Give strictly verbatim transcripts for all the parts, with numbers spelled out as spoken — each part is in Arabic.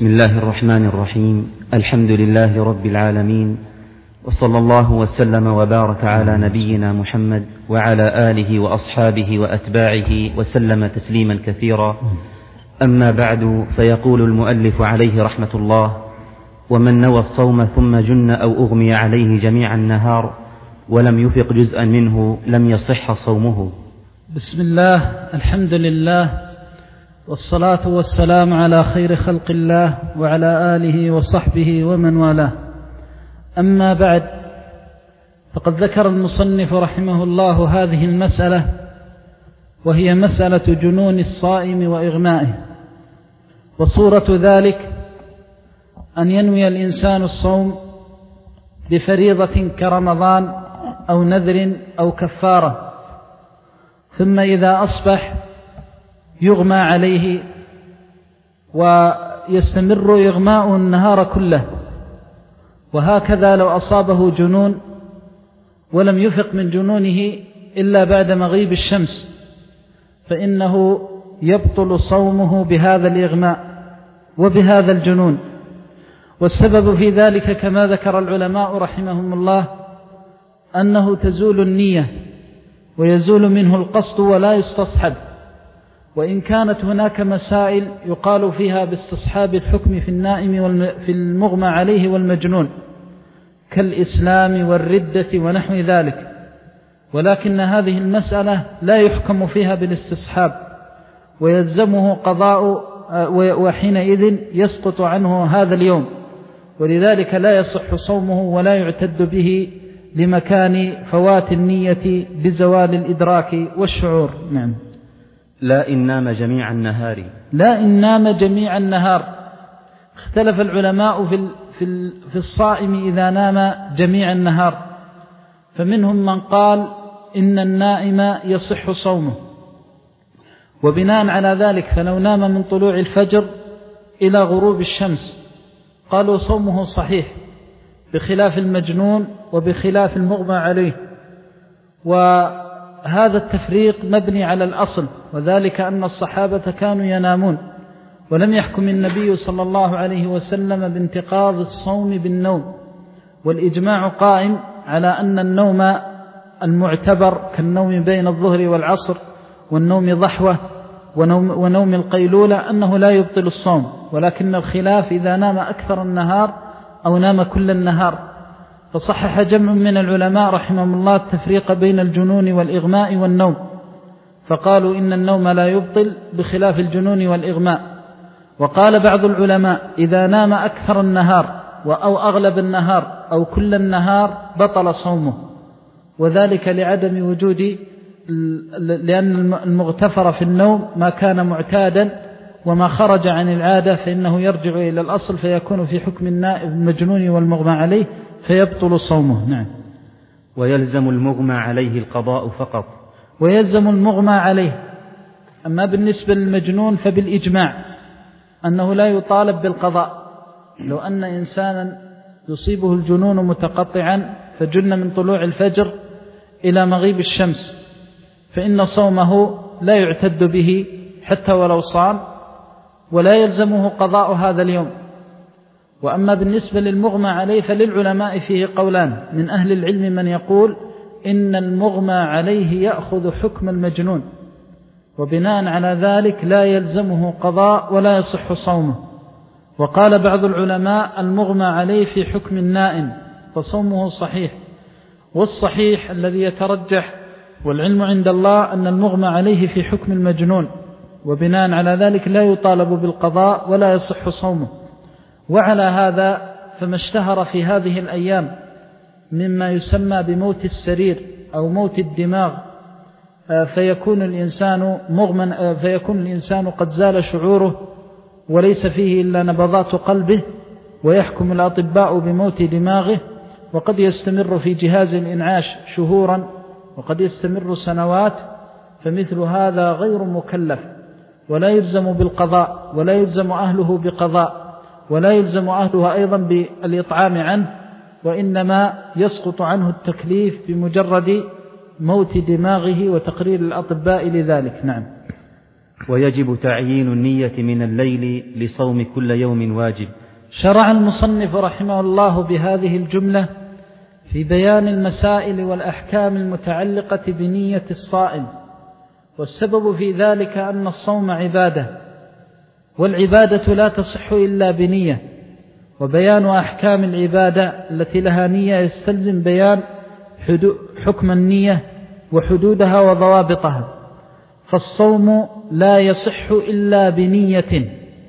بسم الله الرحمن الرحيم. الحمد لله رب العالمين، وصلى الله وسلم وبارك على نبينا محمد وعلى آله وأصحابه وأتباعه وسلم تسليما كثيرا. أما بعد، فيقول المؤلف عليه رحمة الله: ومن نوى الصوم ثم جن أو أغمي عليه جميع النهار ولم يفق جزءا منه لم يصح صومه. بسم الله، الحمد لله، والصلاة والسلام على خير خلق الله وعلى آله وصحبه ومن والاه. أما بعد، فقد ذكر المصنف رحمه الله هذه المسألة، وهي مسألة جنون الصائم وإغمائه. وصورة ذلك أن ينوي الإنسان الصوم بفريضة كرمضان أو نذر أو كفارة، ثم إذا أصبح يغمى عليه ويستمر إغماء النهار كله. وهكذا لو أصابه جنون ولم يفق من جنونه إلا بعد مغيب الشمس، فإنه يبطل صومه بهذا الإغماء وبهذا الجنون. والسبب في ذلك كما ذكر العلماء رحمهم الله أنه تزول النية ويزول منه القصد ولا يستصحب. وإن كانت هناك مسائل يقال فيها باستصحاب الحكم في النائم في المغمى عليه والمجنون كالإسلام والردة ونحو ذلك، ولكن هذه المسألة لا يحكم فيها بالاستصحاب ويلزمه قضاء، وحينئذ يسقط عنه هذا اليوم، ولذلك لا يصح صومه ولا يعتد به لمكان فوات النية بزوال الإدراك والشعور. نعم. لا إن نام جميع النهار لا إن نام جميع النهار. اختلف العلماء في في الصائم إذا نام جميع النهار، فمنهم من قال إن النائم يصح صومه، وبناء على ذلك فلو نام من طلوع الفجر إلى غروب الشمس قالوا صومه صحيح، بخلاف المجنون وبخلاف المغمى عليه. وهذا التفريق مبني على الأصل، وذلك أن الصحابة كانوا ينامون، ولم يحكم النبي صلى الله عليه وسلم بانتقاض الصوم بالنوم. والإجماع قائم على أن النوم المعتبر كالنوم بين الظهر والعصر والنوم ضحوة ونوم, ونوم القيلولة أنه لا يبطل الصوم، ولكن الخلاف إذا نام أكثر النهار أو نام كل النهار. فصحح جمع من العلماء رحمهم الله التفريق بين الجنون والإغماء والنوم، فقالوا إن النوم لا يبطل بخلاف الجنون والإغماء. وقال بعض العلماء إذا نام أكثر النهار أو أغلب النهار أو كل النهار بطل صومه، وذلك لعدم وجود، لأن المغتفر في النوم ما كان معتادا، وما خرج عن العادة فإنه يرجع إلى الأصل فيكون في حكم النائب المجنون والمغمى عليه فيبطل صومه. نعم. ويلزم المغمى عليه القضاء فقط. ويلزم المغمى عليه. أما بالنسبة للمجنون فبالإجماع أنه لا يطالب بالقضاء. لو أن إنسانا يصيبه الجنون متقطعا فجن من طلوع الفجر إلى مغيب الشمس فإن صومه لا يعتد به حتى ولو صام، ولا يلزمه قضاء هذا اليوم. وأما بالنسبة للمغمى عليه فللعلماء فيه قولان. من أهل العلم من يقول إن المغمى عليه يأخذ حكم المجنون، وبناء على ذلك لا يلزمه قضاء ولا يصح صومه. وقال بعض العلماء المغمى عليه في حكم النائم فصومه صحيح. والصحيح الذي يترجح والعلم عند الله أن المغمى عليه في حكم المجنون، وبناء على ذلك لا يطالب بالقضاء ولا يصح صومه. وعلى هذا فما اشتهر في هذه الأيام مما يسمى بموت السرير أو موت الدماغ، فيكون الإنسان مغمى، فيكون الإنسان قد زال شعوره وليس فيه إلا نبضات قلبه، ويحكم الأطباء بموت دماغه، وقد يستمر في جهاز الإنعاش شهورا وقد يستمر سنوات. فمثل هذا غير مكلف، ولا يلزم بالقضاء، ولا يلزم أهله بقضاء، ولا يلزم أهلها أيضا بالإطعام عنه، وإنما يسقط عنه التكليف بمجرد موت دماغه وتقرير الأطباء لذلك. نعم. ويجب تعيين النية من الليل لصوم كل يوم واجب. شرع المصنف رحمه الله بهذه الجملة في بيان المسائل والأحكام المتعلقة بنية الصائم، والسبب في ذلك أن الصوم عبادة، والعبادة لا تصح إلا بنية، وبيان أحكام العبادة التي لها نية يستلزم بيان حكم النية وحدودها وضوابطها. فالصوم لا يصح إلا بنية،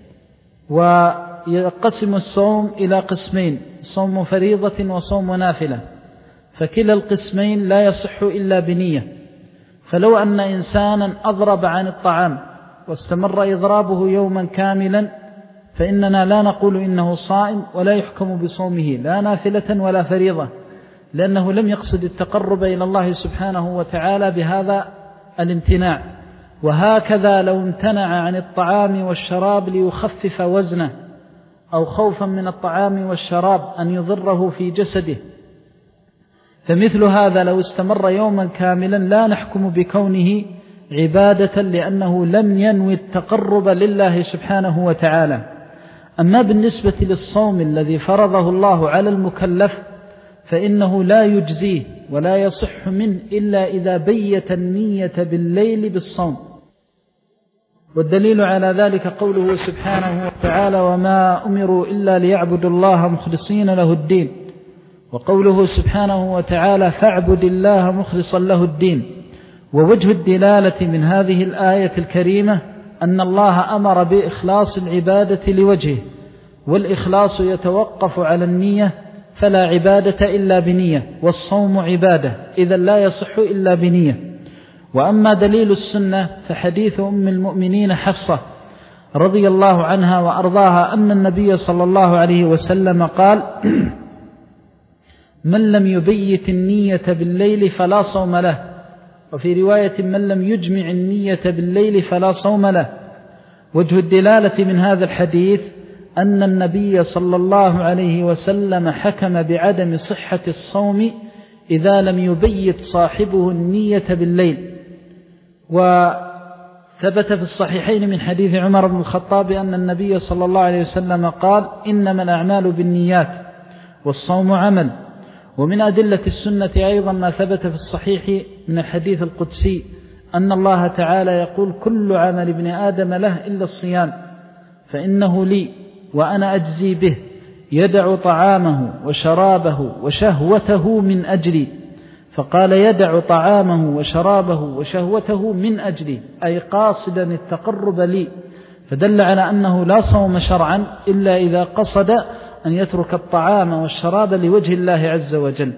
ويقسم الصوم إلى قسمين: صوم فريضة وصوم نافلة، فكلا القسمين لا يصح إلا بنية. فلو أن إنسانا أضرب عن الطعام واستمر إضرابه يوما كاملا فإننا لا نقول إنه صائم ولا يحكم بصومه لا نافلة ولا فريضة، لأنه لم يقصد التقرب إلى الله سبحانه وتعالى بهذا الامتناع. وهكذا لو امتنع عن الطعام والشراب ليخفف وزنه أو خوفا من الطعام والشراب أن يضره في جسده، فمثل هذا لو استمر يوما كاملا لا نحكم بكونه عبادة، لأنه لم ينوي التقرب لله سبحانه وتعالى. أما بالنسبة للصوم الذي فرضه الله على المكلف فإنه لا يجزيه ولا يصح منه إلا إذا بيت النية بالليل بالصوم. والدليل على ذلك قوله سبحانه وتعالى: وما أمروا إلا ليعبدوا الله مخلصين له الدين، وقوله سبحانه وتعالى: فاعبد الله مخلصا له الدين. ووجه الدلالة من هذه الآية الكريمة أن الله أمر بإخلاص العبادة لوجهه، والإخلاص يتوقف على النية، فلا عبادة إلا بنية، والصوم عبادة إذا لا يصح إلا بنية. وأما دليل السنة فحديث أم المؤمنين حفصة رضي الله عنها وأرضاها أن النبي صلى الله عليه وسلم قال: من لم يبيت النية بالليل فلا صوم له، وفي رواية من لم يجمع النية بالليل فلا صوم له. وجه الدلالة من هذا الحديث أن النبي صلى الله عليه وسلم حكم بعدم صحة الصوم إذا لم يبيت صاحبه النية بالليل. وثبت في الصحيحين من حديث عمر بن الخطاب أن النبي صلى الله عليه وسلم قال: إنما الأعمال بالنيات والصوم عمل. ومن أدلة السنة أيضا ما ثبت في الصحيح من الحديث القدسي أن الله تعالى يقول: كل عمل ابن آدم له إلا الصيام فإنه لي وأنا أجزي به، يدع طعامه وشرابه وشهوته من أجلي. فقال: يدع طعامه وشرابه وشهوته من أجلي، أي قاصدا التقرب لي، فدل على أنه لا صوم شرعا إلا إذا قصد أن يترك الطعام والشراب لوجه الله عز وجل.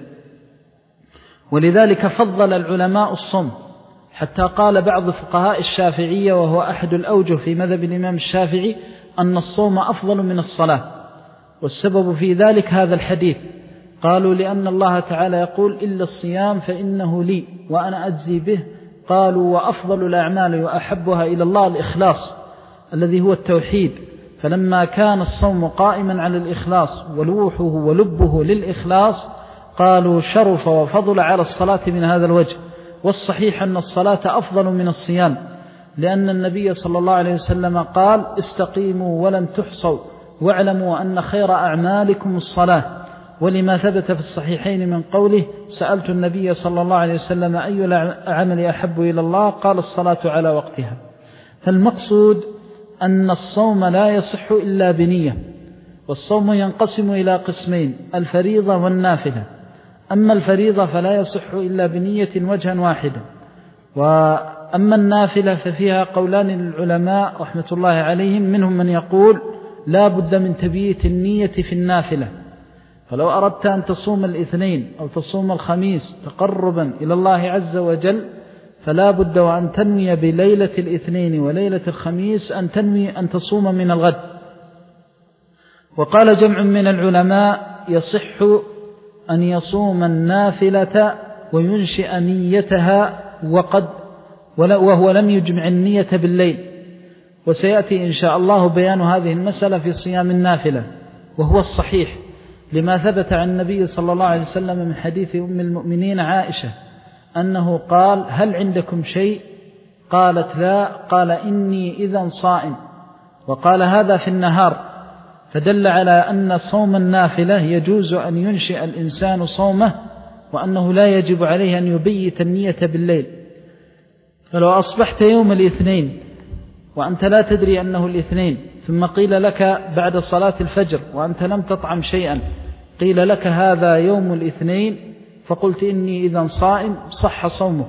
ولذلك فضل العلماء الصوم، حتى قال بعض فقهاء الشافعية وهو أحد الأوجه في مذهب الإمام الشافعي أن الصوم أفضل من الصلاة، والسبب في ذلك هذا الحديث. قالوا: لأن الله تعالى يقول: إلا الصيام فإنه لي وأنا أجزي به. قالوا: وأفضل الأعمال وأحبها إلى الله الإخلاص الذي هو التوحيد، فلما كان الصوم قائما على الإخلاص ولوحه ولبه للإخلاص قالوا شرف وفضل على الصلاة من هذا الوجه. والصحيح أن الصلاة أفضل من الصيام، لأن النبي صلى الله عليه وسلم قال: استقيموا ولن تحصوا واعلموا أن خير أعمالكم الصلاة. ولما ثبت في الصحيحين من قوله: سألت النبي صلى الله عليه وسلم أي العمل أحب إلى الله؟ قال: الصلاة على وقتها. فالمقصود أن الصوم لا يصح إلا بنية، والصوم ينقسم إلى قسمين: الفريضة والنافلة. أما الفريضة فلا يصح إلا بنية وجها واحدا، وأما النافلة ففيها قولان للعلماء رحمة الله عليهم، منهم من يقول لا بد من تبييت النية في النافلة، فلو أردت أن تصوم الاثنين أو تصوم الخميس تقربا إلى الله عز وجل فلا بد وأن تنوي بليلة الاثنين وليلة الخميس أن تنوي أن تصوم من الغد. وقال جمع من العلماء: يصح أن يصوم النافلة وينشئ نيتها وقد وهو لم يجمع النية بالليل. وسيأتي إن شاء الله بيان هذه المسألة في صيام النافلة، وهو الصحيح لما ثبت عن النبي صلى الله عليه وسلم من حديث أم المؤمنين عائشة أنه قال: هل عندكم شيء قالت لا، قال إني إذا صائم، وقال هذا في النهار، فدل على أن صوم النافلة يجوز أن ينشئ الإنسان صومه، وأنه لا يجب عليه أن يبيت النية بالليل. فلو أصبحت يوم الاثنين وأنت لا تدري أنه الاثنين، ثم قيل لك بعد صلاة الفجر وأنت لم تطعم شيئا، قيل لك هذا يوم الاثنين، فقلت إني إذا صائم، صح صومك.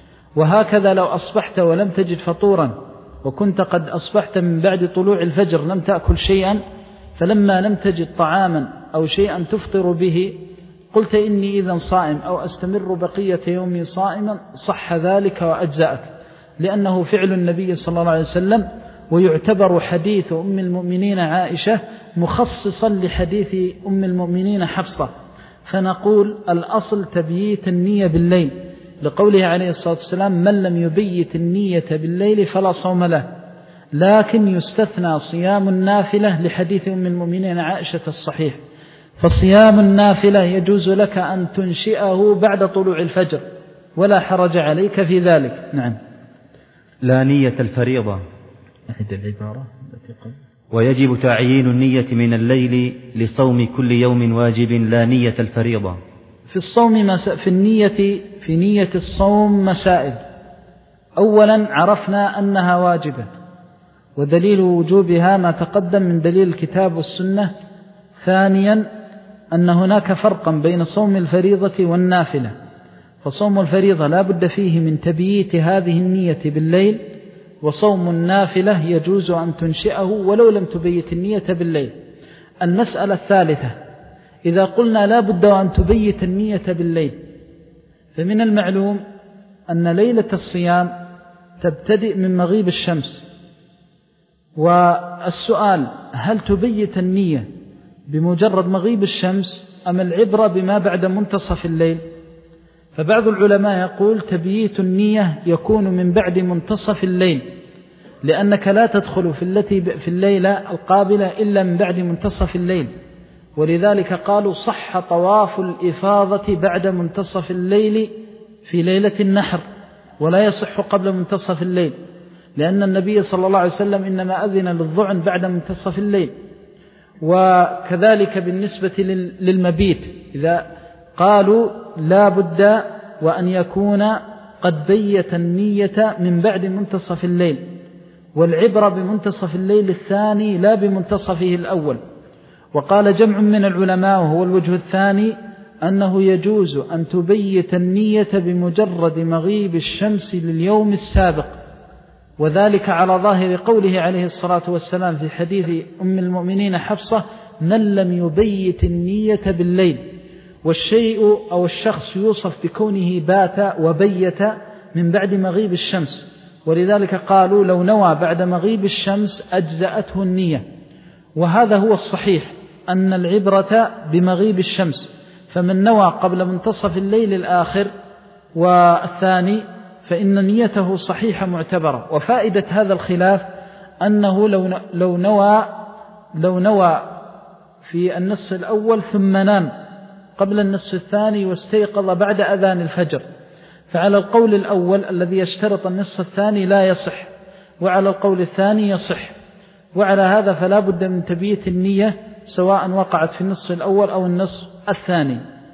وهكذا لو أصبحت ولم تجد فطورا، وكنت قد أصبحت من بعد طلوع الفجر لم تأكل شيئا، فلما لم تجد طعاما أو شيئا تفطر به قلت إني إذا صائم أو أستمر بقية يومي صائما، صح ذلك وأجزأك، لأنه فعل النبي صلى الله عليه وسلم، ويعتبر حديث أم المؤمنين عائشة مخصصا لحديث أم المؤمنين حفصة، فنقول الأصل تبييت النية بالليل، لقوله عليه الصلاة والسلام من لم يبيت النية بالليل فلا صوم له. لكن يستثنى صيام النافلة لحديث أم المؤمنين عائشة الصحيح، فصيام النافلة يجوز لك أن تنشئه بعد طلوع الفجر ولا حرج عليك في ذلك. نعم. لا نية الفريضة. أحد العبارة التي قبل. ويجب تعيين النية من الليل لصوم كل يوم واجب لا نية الفريضة. في الصوم مس... في النية في نية الصوم مسائل. أولا عرفنا أنها واجبة، ودليل وجوبها ما تقدم من دليل الكتاب والسنة. ثانيا أن هناك فرقا بين صوم الفريضة والنافلة، فصوم الفريضة لا بد فيه من تبييت هذه النية بالليل، وصوم النافلة يجوز أن تنشئه ولو لم تبيت النية بالليل. المسألة الثالثة، إذا قلنا لا بد أن تبيت النية بالليل، فمن المعلوم أن ليلة الصيام تبتدئ من مغيب الشمس، والسؤال هل تبيت النية بمجرد مغيب الشمس أم العبرة بما بعد منتصف الليل؟ فبعض العلماء يقول تبييت النية يكون من بعد منتصف الليل، لأنك لا تدخل في التي في الليلة القابلة إلا من بعد منتصف الليل، ولذلك قالوا صح طواف الإفاضة بعد منتصف الليل في ليلة النحر، ولا يصح قبل منتصف الليل، لأن النبي صلى الله عليه وسلم إنما أذن للظعن بعد منتصف الليل. وكذلك بالنسبة للمبيت، إذا قالوا لا بد وأن يكون قد بيت النية من بعد منتصف الليل، والعبرة بمنتصف الليل الثاني لا بمنتصفه الأول. وقال جمع من العلماء وهو الوجه الثاني أنه يجوز أن تبيت النية بمجرد مغيب الشمس لليوم السابق، وذلك على ظاهر قوله عليه الصلاة والسلام في حديث أم المؤمنين حفصة من لم يبيت النية بالليل. والشيء أو الشخص يوصف بكونه بات وبيت من بعد مغيب الشمس، ولذلك قالوا لو نوى بعد مغيب الشمس أجزأته النية، وهذا هو الصحيح أن العبرة بمغيب الشمس، فمن نوى قبل منتصف الليل الآخر والثاني فإن نيته صحيحة معتبرة. وفائدة هذا الخلاف أنه لو لو نوى لو نوى في النصف الأول ثم نام قبل النصف الثاني واستيقظ بعد أذان الفجر، فعلى القول الأول الذي يشترط النصف الثاني لا يصح، وعلى القول الثاني يصح. وعلى هذا فلا بد من تبييت النية سواء وقعت في النصف الأول أو النصف الثاني.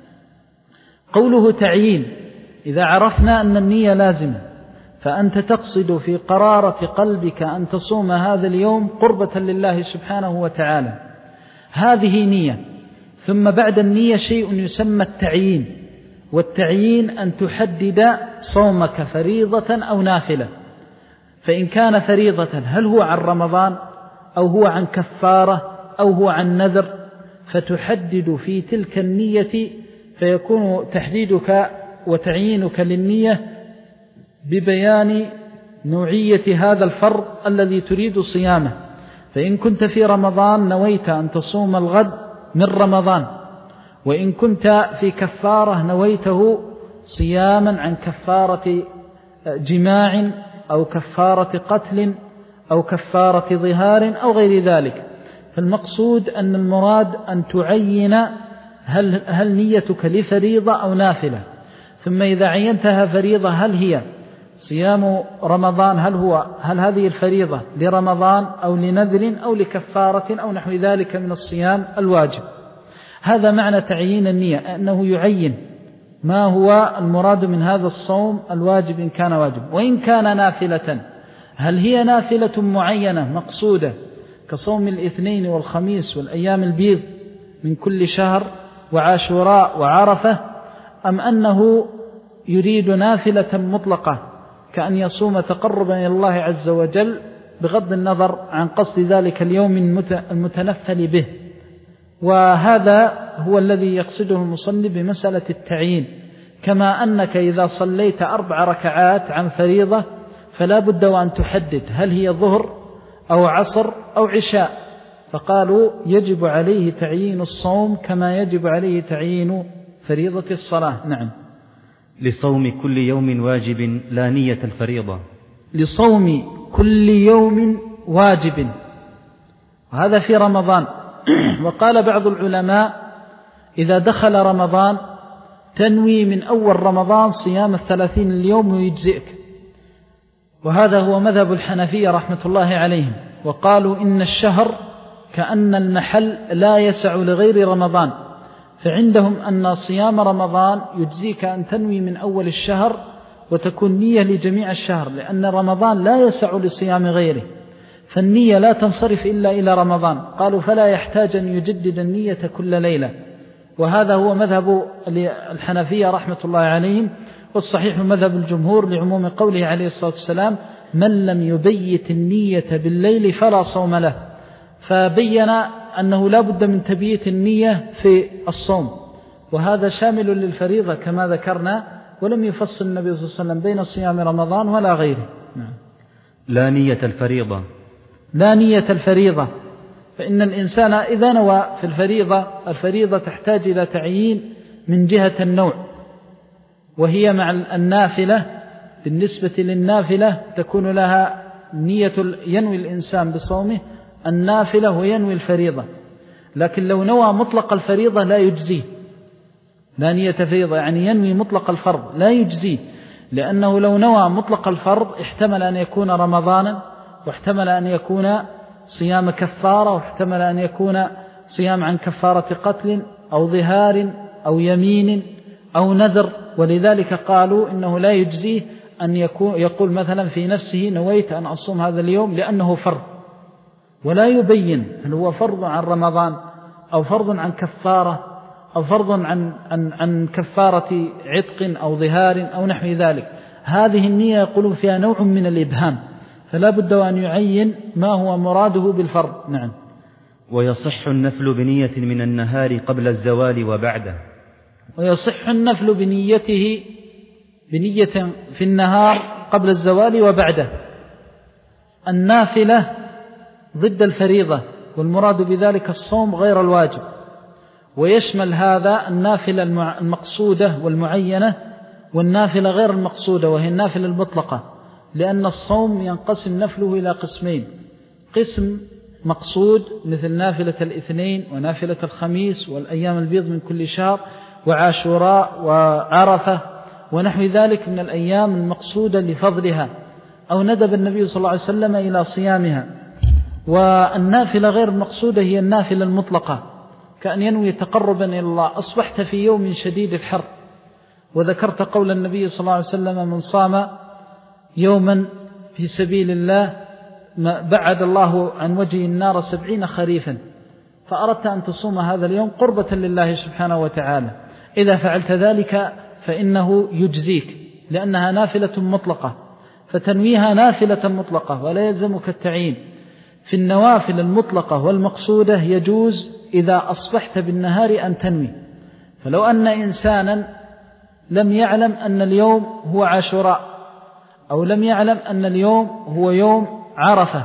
قوله تعيين، إذا عرفنا أن النية لازمة، فأنت تقصد في قرارة قلبك أن تصوم هذا اليوم قربة لله سبحانه وتعالى، هذه نية. ثم بعد النية شيء يسمى التعيين، والتعيين أن تحدد صومك فريضة أو نافلة. فإن كان فريضة هل هو عن رمضان أو هو عن كفارة أو هو عن نذر، فتحدد في تلك النية، فيكون تحديدك وتعيينك للنية ببيان نوعية هذا الفرض الذي تريد صيامه. فإن كنت في رمضان نويت أن تصوم الغد من رمضان، وإن كنت في كفارة نويته صياما عن كفارة جماع أو كفارة قتل أو كفارة ظهار أو غير ذلك. فالمقصود أن المراد أن تعين هل, هل نيتك لفريضة أو نافلة، ثم إذا عينتها فريضة هل هي صيام رمضان هل هو هل هذه الفريضة لرمضان أو لنذر أو لكفارة أو نحو ذلك من الصيام الواجب. هذا معنى تعيين النية، أنه يعين ما هو المراد من هذا الصوم الواجب إن كان واجب. وإن كان نافلة، هل هي نافلة معينة مقصودة كصوم الاثنين والخميس والأيام البيض من كل شهر وعاشوراء وعرفة، أم أنه يريد نافلة مطلقة كأن يصوم تقربا إلى الله عز وجل بغض النظر عن قصد ذلك اليوم المتنفل به. وهذا هو الذي يقصده المصنف بمسألة التعيين، كما أنك إذا صليت أربع ركعات عن فريضة فلا بد وأن تحدد هل هي ظهر أو عصر أو عشاء، فقالوا يجب عليه تعيين الصوم كما يجب عليه تعيين فريضة الصلاة. نعم. لصوم كل يوم واجب لا نية الفريضة. لصوم كل يوم واجب، هذا في رمضان. وقال بعض العلماء إذا دخل رمضان تنوي من أول رمضان صيام الثلاثين اليوم ويجزئك، وهذا هو مذهب الحنفية رحمة الله عليهم. وقالوا إن الشهر كأن المحل لا يسع لغير رمضان، فعندهم أن صيام رمضان يجزيك أن تنوي من أول الشهر وتكون نية لجميع الشهر، لأن رمضان لا يسع لصيام غيره، فالنية لا تنصرف إلا إلى رمضان. قالوا فلا يحتاج أن يجدد النية كل ليلة، وهذا هو مذهب الحنفية رحمة الله عليهم. والصحيح مذهب الجمهور لعموم قوله عليه الصلاة والسلام من لم يبيت النية بالليل فلا صوم له، فبين أنه لا بد من تبييت النية في الصوم، وهذا شامل للفريضة كما ذكرنا، ولم يفصل النبي صلى الله عليه وسلم بين صيام رمضان ولا غيره. نعم. لا نية الفريضة. لا نية الفريضة، فإن الإنسان إذا نوى في الفريضة، الفريضة تحتاج إلى تعيين من جهة النوع، وهي مع النافلة. بالنسبة للنافلة تكون لها نية، ينوي الإنسان بصومه النافلة وينوي الفريضة، لكن لو نوى مطلق الفريضة لا يجزيه. لا نية فريضة يعني ينوي مطلق الفرض لا يجزيه، لأنه لو نوى مطلق الفرض احتمل أن يكون رمضانا، واحتمل أن يكون صيام كفارة، واحتمل أن يكون صيام عن كفارة قتل أو ظهار أو يمين أو نذر. ولذلك قالوا إنه لا يجزيه أن يكون يقول مثلا في نفسه نويت أن أصوم هذا اليوم لأنه فرض، ولا يبين هل هو فرض عن رمضان أو فرض عن كفارة أو فرض عن, عن, عن كفارة عتق أو ظهار أو نحو ذلك. هذه النية يقولون فيها نوع من الإبهام، فلا بد أن يعين ما هو مراده بالفرض. نعم. ويصح النفل بنية من النهار قبل الزوال وبعده. ويصح النفل بنيته بنية في النهار قبل الزوال وبعده. النافلة ضد الفريضة، والمراد بذلك الصوم غير الواجب، ويشمل هذا النافلة المقصودة والمعينة والنافلة غير المقصودة وهي النافلة المطلقة، لأن الصوم ينقسم نفله إلى قسمين: قسم مقصود مثل نافلة الاثنين ونافلة الخميس والأيام البيض من كل شهر وعاشوراء وعرفة ونحو ذلك من الأيام المقصودة لفضلها أو ندب النبي صلى الله عليه وسلم إلى صيامها. والنافلة غير المقصودة هي النافلة المطلقة، كأن ينوي تقربا إلى الله. أصبحت في يوم شديد الحر وذكرت قول النبي صلى الله عليه وسلم من صام يوما في سبيل الله بعد الله عن وجه النار سبعين خريفا، فأردت أن تصوم هذا اليوم قربة لله سبحانه وتعالى. إذا فعلت ذلك فإنه يجزيك، لأنها نافلة مطلقة، فتنويها نافلة مطلقة ولا يلزمك التعيين. في النوافل المطلقة والمقصودة يجوز إذا أصبحت بالنهار أن تنوي. فلو أن إنسانا لم يعلم أن اليوم هو عاشوراء، أو لم يعلم أن اليوم هو يوم عرفة،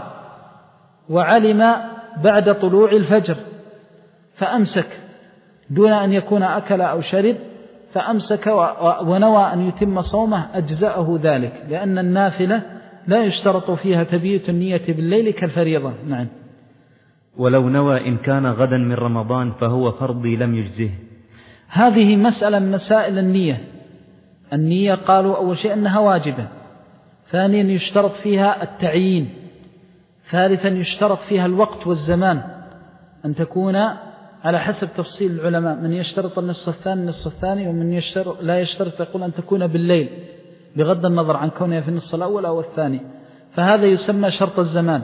وعلم بعد طلوع الفجر فأمسك دون أن يكون أكل أو شرب، فأمسك ونوى أن يتم صومه أجزأه ذلك، لأن النافلة لا يشترط فيها تبييت النية بالليل كالفريضة. نعم. ولو نوى إن كان غدا من رمضان فهو فرضي لم يجزه. هذه مسألة من مسائل النية. النية قالوا أول شيء أنها واجبة، ثانيا يشترط فيها التعيين، ثالثا يشترط فيها الوقت والزمان، أن تكون على حسب تفصيل العلماء، من يشترط النصف الثاني النصف الثاني، ومن يشترط لا يشترط يقول أن تكون بالليل بغض النظر عن كونها في النصف الأول أو الثاني، فهذا يسمى شرط الزمان.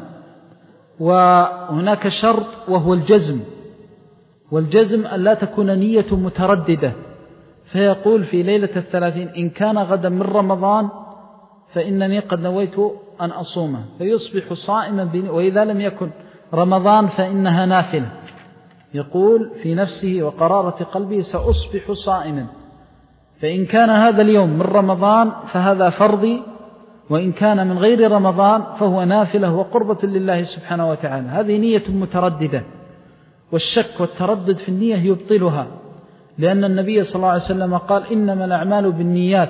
وهناك شرط وهو الجزم، والجزم أن لا تكون نية مترددة، فيقول في ليلة الثلاثين إن كان غدا من رمضان فإنني قد نويت أن أصومه، فيصبح صائما، وإذا لم يكن رمضان فإنها نافلة، يقول في نفسه وقرارة قلبه سأصبح صائما، فإن كان هذا اليوم من رمضان فهذا فرضي، وإن كان من غير رمضان فهو نافلة وقربة لله سبحانه وتعالى. هذه نية مترددة، والشك والتردد في النية يبطلها، لأن النبي صلى الله عليه وسلم قال إنما الأعمال بالنيات،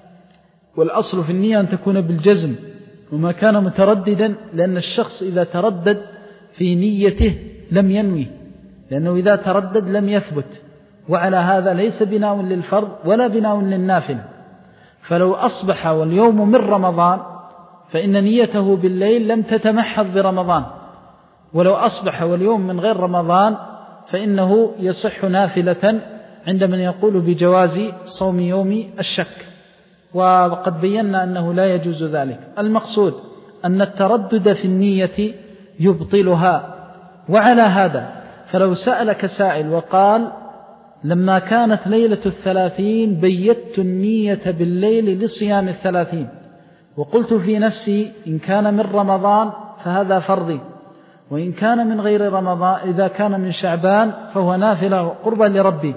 والأصل في النية أن تكون بالجزم، وما كان مترددا، لأن الشخص إذا تردد في نيته لم ينوي، لأنه إذا تردد لم يثبت، وعلى هذا ليس بناء للفرض ولا بناء للنافل. فلو أصبح واليوم من رمضان فإن نيته بالليل لم تتمحض برمضان، ولو أصبح واليوم من غير رمضان فإنه يصح نافلة عند من يقول بجواز صوم يوم الشك، وقد بينا أنه لا يجوز ذلك. المقصود أن التردد في النية يبطلها. وعلى هذا فلو سألك سائل وقال لما كانت ليلة الثلاثين بيت النية بالليل لصيام الثلاثين، وقلت في نفسي إن كان من رمضان فهذا فرضي، وإن كان من غير رمضان إذا كان من شعبان فهو نافلة قربا لربي،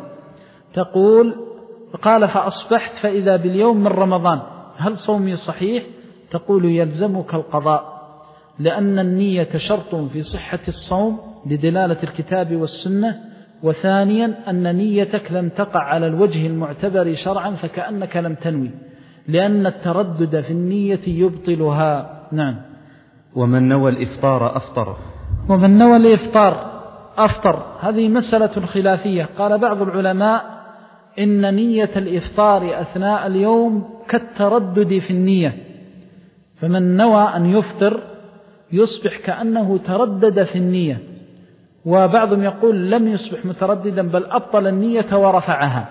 تقول قال فأصبحت فإذا باليوم من رمضان، هل صومي صحيح؟ تقول يلزمك القضاء، لأن النية شرط في صحة الصوم لدلالة الكتاب والسنة، وثانيا أن نيتك لم تقع على الوجه المعتبر شرعا فكأنك لم تنوي، لأن التردد في النية يبطلها. نعم. ومن نوى الإفطار أفطر ومن نوى الإفطار أفطر، هذه مسألة خلافية. قال بعض العلماء إن نية الإفطار أثناء اليوم كالتردد في النية، فمن نوى أن يفطر يصبح كأنه تردد في النية، وبعضهم يقول لم يصبح مترددا بل أبطل النية ورفعها،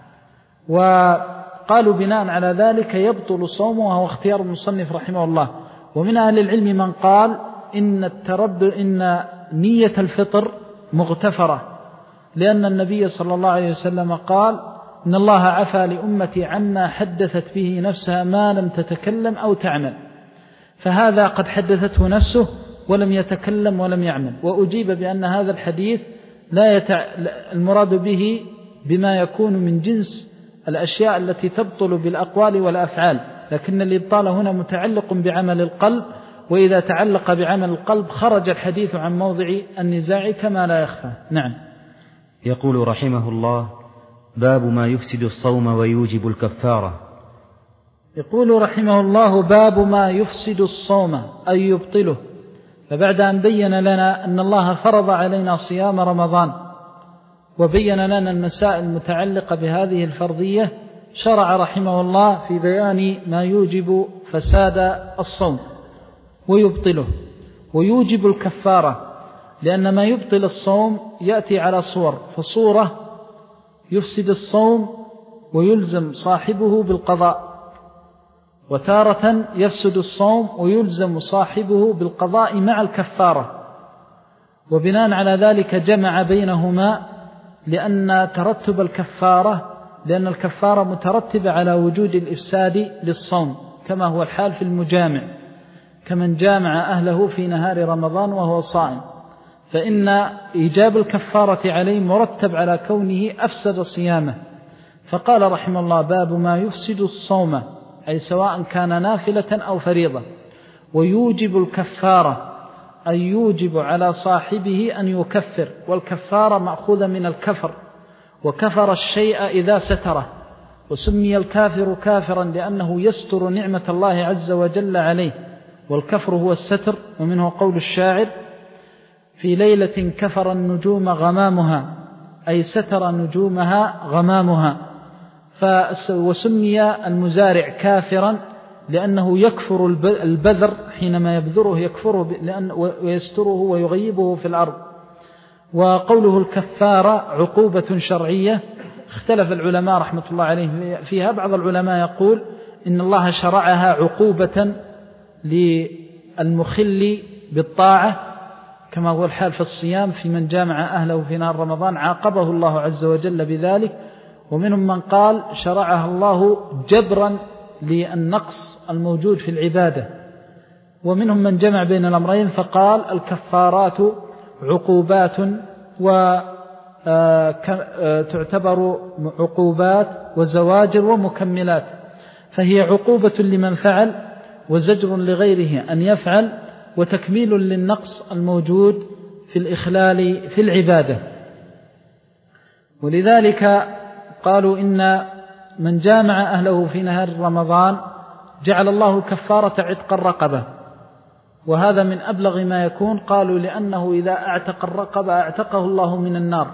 وقالوا بناء على ذلك يبطل صومه، وهو اختيار المصنف رحمه الله. ومن أهل العلم من قال إن التردد إن نية الفطر مغتفرة، لأن النبي صلى الله عليه وسلم قال إن الله عفى لأمتي عما حدثت به نفسها ما لم تتكلم أو تعمل، فهذا قد حدثته نفسه ولم يتكلم ولم يعمل. وأجيب بأن هذا الحديث لا يتع... المراد به بما يكون من جنس الأشياء التي تبطل بالأقوال والأفعال، لكن الإبطال هنا متعلق بعمل القلب، وإذا تعلق بعمل القلب خرج الحديث عن موضع النزاع كما لا يخفى. نعم. يقول رحمه الله: باب ما يفسد الصوم ويوجب الكفارة. يقول رحمه الله: باب ما يفسد الصوم أي يبطله. فبعد أن بين لنا أن الله فرض علينا صيام رمضان وبين لنا المسائل المتعلقة بهذه الفرضية، شرع رحمه الله في بيان ما يوجب فساد الصوم ويبطله ويوجب الكفارة، لأن ما يبطل الصوم يأتي على صور، فصورة يفسد الصوم ويلزم صاحبه بالقضاء، وتارة يفسد الصوم ويلزم صاحبه بالقضاء مع الكفارة، وبناء على ذلك جمع بينهما، لأن ترتب الكفارة لأن الكفارة مترتبة على وجود الإفساد للصوم، كما هو الحال في المجامع، كمن جامع أهله في نهار رمضان وهو صائم، فإن إيجاب الكفارة عليه مرتب على كونه أفسد صيامه. فقال رحمه الله: باب ما يفسد الصوم، أي سواء كان نافلة أو فريضة، ويوجب الكفارة أي يوجب على صاحبه أن يكفر، والكفارة مأخوذة من الكفر، وكفر الشيء إذا ستره، وسمي الكافر كافرا لأنه يستر نعمة الله عز وجل عليه، والكفر هو الستر. ومنه قول الشاعر: في ليلة كفر النجوم غمامها، أي ستر نجومها غمامها. وسمي المزارع كافرا لأنه يكفر البذر حينما يبذره يكفره لأن ويستره ويغيبه في الأرض. وقوله الكفارة عقوبة شرعية اختلف العلماء رحمة الله عليهم فيها. بعض العلماء يقول إن الله شرعها عقوبة للمخل بالطاعة كما هو الحال في الصيام، في من جامع أهله في نهار رمضان عاقبه الله عز وجل بذلك. ومنهم من قال شرعها الله جبرا للنقص الموجود في العبادة. ومنهم من جمع بين الأمرين فقال الكفارات عقوبات وتعتبر عقوبات وزواجر ومكملات، فهي عقوبة لمن فعل وزجر لغيره أن يفعل وتكميل للنقص الموجود في الإخلال في العبادة. ولذلك قالوا إن من جامع أهله في نهار رمضان جعل الله كفارة عتق الرقبة، وهذا من أبلغ ما يكون. قالوا لأنه إذا اعتق الرقبة اعتقه الله من النار،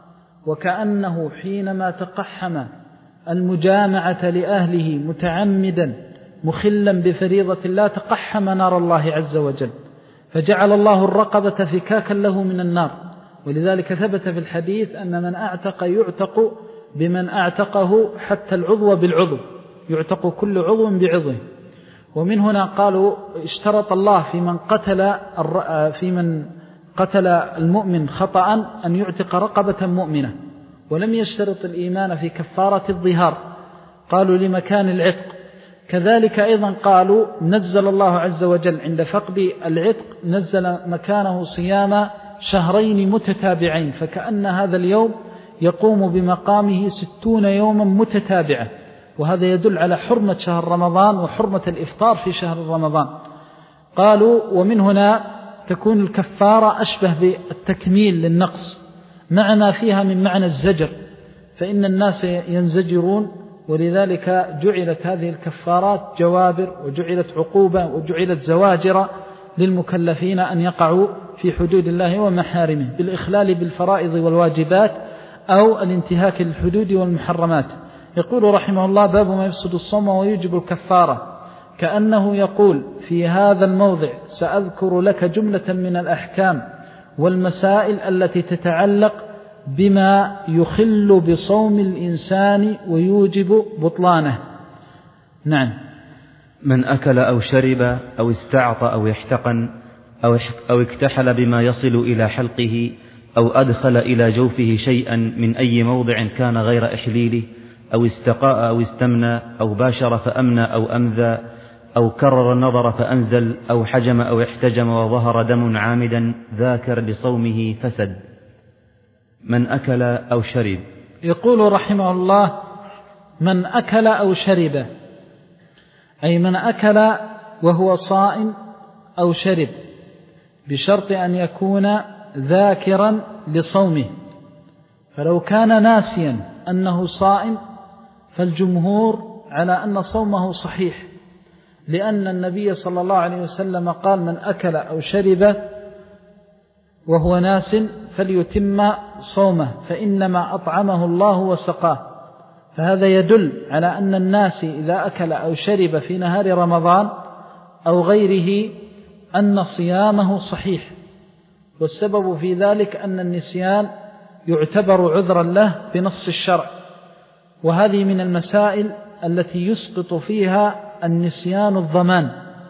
وكأنه حينما تقحم المجامعة لأهله متعمدا مخلا بفريضة الله تقحم نار الله عز وجل، فجعل الله الرقبة فكاكا له من النار. ولذلك ثبت في الحديث أن من اعتق يعتق بمن اعتقه حتى العضو بالعضو، يعتق كل عضو بعضو. ومن هنا قالوا اشترط الله في من قتل في من قتل المؤمن خطأ أن يعتق رقبة مؤمنة، ولم يشترط الإيمان في كفارة الظهار، قالوا لمكان العتق. كذلك أيضا قالوا نزل الله عز وجل عند فقد العتق نزل مكانه صيام شهرين متتابعين، فكأن هذا اليوم يقوم بمقامه ستون يوما متتابعة، وهذا يدل على حرمة شهر رمضان وحرمة الإفطار في شهر رمضان. قالوا ومن هنا تكون الكفارة أشبه بالتكميل للنقص مع ما فيها من معنى الزجر، فإن الناس ينزجرون، ولذلك جعلت هذه الكفارات جوابر وجعلت عقوبة وجعلت زواجر للمكلفين أن يقعوا في حدود الله ومحارمه بالإخلال بالفرائض والواجبات أو الانتهاك للحدود والمحرمات. يقول رحمه الله باب ما يفسد الصوم ويوجب الكفارة، كأنه يقول في هذا الموضع سأذكر لك جملة من الأحكام والمسائل التي تتعلق بما يخل بصوم الإنسان ويوجب بطلانه. نعم. من أكل أو شرب أو استعطى أو احتقن أو اكتحل بما يصل إلى حلقه أو أدخل إلى جوفه شيئا من أي موضع كان غير إحليله أو استقاء أو استمنى أو باشر فأمنى أو أمذى أو كرر النظر فأنزل أو حجم أو احتجم وظهر دم عامدا ذاكر لصومه فسد. من أكل أو شرب. يقول رحمه الله من أكل أو شرب، أي من أكل وهو صائم أو شرب، بشرط أن يكون ذاكرا لصومه. فلو كان ناسيا أنه صائم فالجمهور على أن صومه صحيح، لأن النبي صلى الله عليه وسلم قال من أكل أو شرب وهو ناس فليتم صومه فإنما أطعمه الله وسقاه. فهذا يدل على أن الناس إذا أكل أو شرب في نهار رمضان أو غيره أن صيامه صحيح، والسبب في ذلك أن النسيان يعتبر عذرا له بنص الشرع، وهذه من المسائل التي يسقط فيها النسيان الضمان.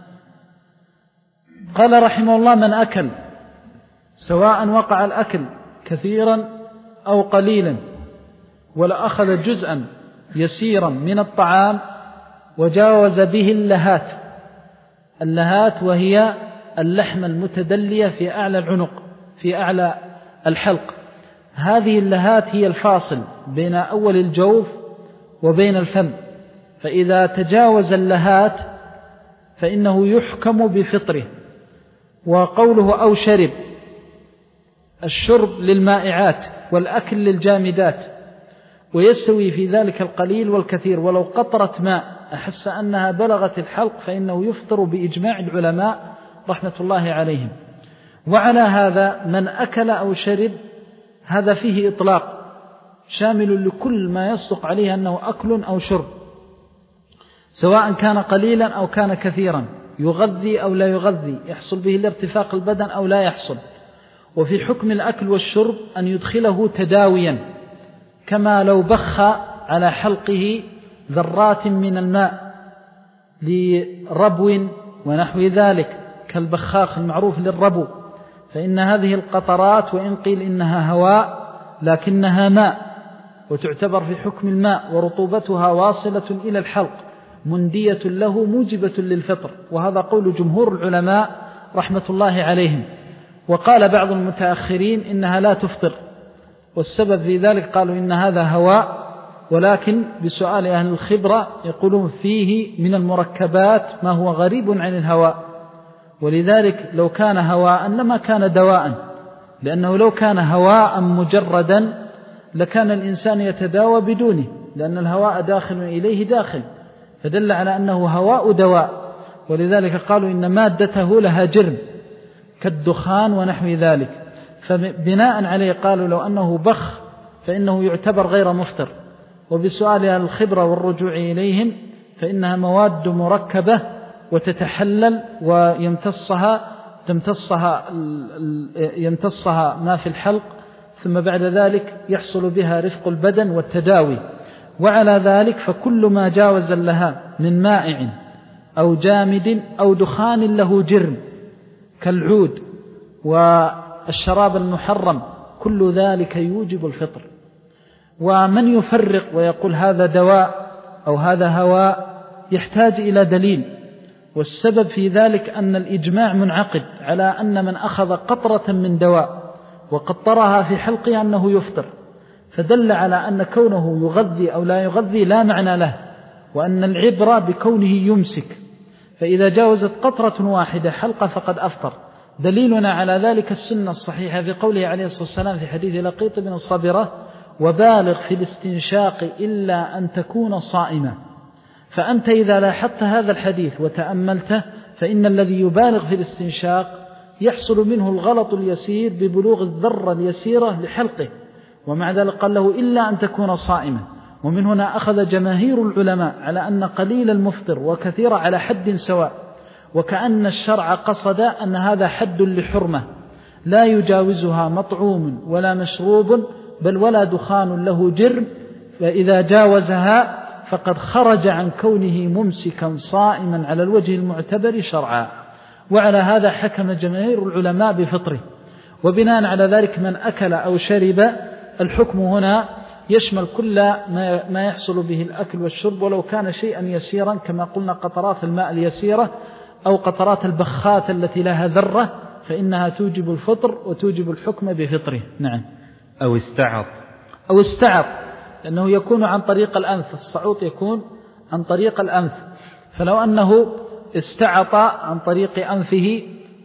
قال رحمه الله من أكل، سواء وقع الأكل كثيرا أو قليلا، ولأخذ جزءا يسيرا من الطعام وجاوز به اللهات. اللهات وهي اللحم المتدلية في أعلى العنق في أعلى الحلق. هذه اللهات هي الفاصل بين أول الجوف وبين الفم، فإذا تجاوز اللهات فإنه يحكم بفطره. وقوله أو شرب، الشرب للمائعات والأكل للجامدات، ويستوي في ذلك القليل والكثير. ولو قطرة ماء أحس أنها بلغت الحلق فإنه يفطر بإجماع العلماء رحمة الله عليهم. وعلى هذا من أكل أو شرب هذا فيه إطلاق شامل لكل ما يصدق عليه أنه أكل أو شرب، سواء كان قليلا أو كان كثيرا، يغذي أو لا يغذي، يحصل به الارتفاق البدن أو لا يحصل. وفي حكم الأكل والشرب أن يدخله تداويا، كما لو بخ على حلقه ذرات من الماء لربو ونحو ذلك كالبخاخ المعروف للربو، فإن هذه القطرات وإن قيل إنها هواء لكنها ماء، وتعتبر في حكم الماء، ورطوبتها واصلة إلى الحلق مندية له موجبة للفطر، وهذا قول جمهور العلماء رحمة الله عليهم. وقال بعض المتأخرين إنها لا تفطر، والسبب في ذلك قالوا إن هذا هواء، ولكن بسؤال أهل الخبرة يقولون فيه من المركبات ما هو غريب عن الهواء، ولذلك لو كان هواء لما كان دواء، لأنه لو كان هواء مجردا لكان الإنسان يتداوى بدونه، لأن الهواء داخل إليه داخل، فدل على أنه هواء دواء، ولذلك قالوا إن مادته لها جرم كالدخان ونحو ذلك، فبناء عليه قالوا لو أنه بخ فإنه يعتبر غير مفطر. وبسؤال أهل الخبرة والرجوع إليهم فإنها مواد مركبة وتتحلل ويمتصها تمتصها يمتصها ما في الحلق، ثم بعد ذلك يحصل بها رفق البدن والتداوي. وعلى ذلك فكل ما جاوز لها من مائع أو جامد أو دخان له جرم كالعود والشراب المحرم كل ذلك يوجب الفطر. ومن يفرق ويقول هذا دواء أو هذا هواء يحتاج إلى دليل، والسبب في ذلك أن الإجماع منعقد على أن من أخذ قطرة من دواء وقطرها في حلقه أنه يفطر، فدل على أن كونه يغذي أو لا يغذي لا معنى له، وأن العبرة بكونه يمسك، فإذا جاوزت قطرة واحدة حلقة فقد أفطر. دليلنا على ذلك السنة الصحيحة في قوله عليه الصلاة والسلام في حديث لقيط بن الصابرة: وبالغ في الاستنشاق إلا أن تكون صائما. فأنت إذا لاحظت هذا الحديث وتأملته فإن الذي يبالغ في الاستنشاق يحصل منه الغلط اليسير ببلوغ الذرة اليسيرة لحلقه، ومع ذلك قال له إلا أن تكون صائما. ومن هنا أخذ جماهير العلماء على أن قليل المفطر وكثير على حد سواء، وكأن الشرع قصد أن هذا حد لحرمة لا يجاوزها مطعوم ولا مشروب بل ولا دخان له جرم، فإذا جاوزها فقد خرج عن كونه ممسكا صائما على الوجه المعتبر شرعا. وعلى هذا حكم جماهير العلماء بفطره. وبناء على ذلك من أكل أو شرب، الحكم هنا يشمل كل ما يحصل به الأكل والشرب ولو كان شيئا يسيرا، كما قلنا قطرات الماء اليسيرة أو قطرات البخات التي لها ذرة، فإنها توجب الفطر وتوجب الحكم بفطره. نعم. أو استعط أو استعط لأنه يكون عن طريق الأنف، الصعوط يكون عن طريق الأنف، فلو أنه استعط عن طريق أنفه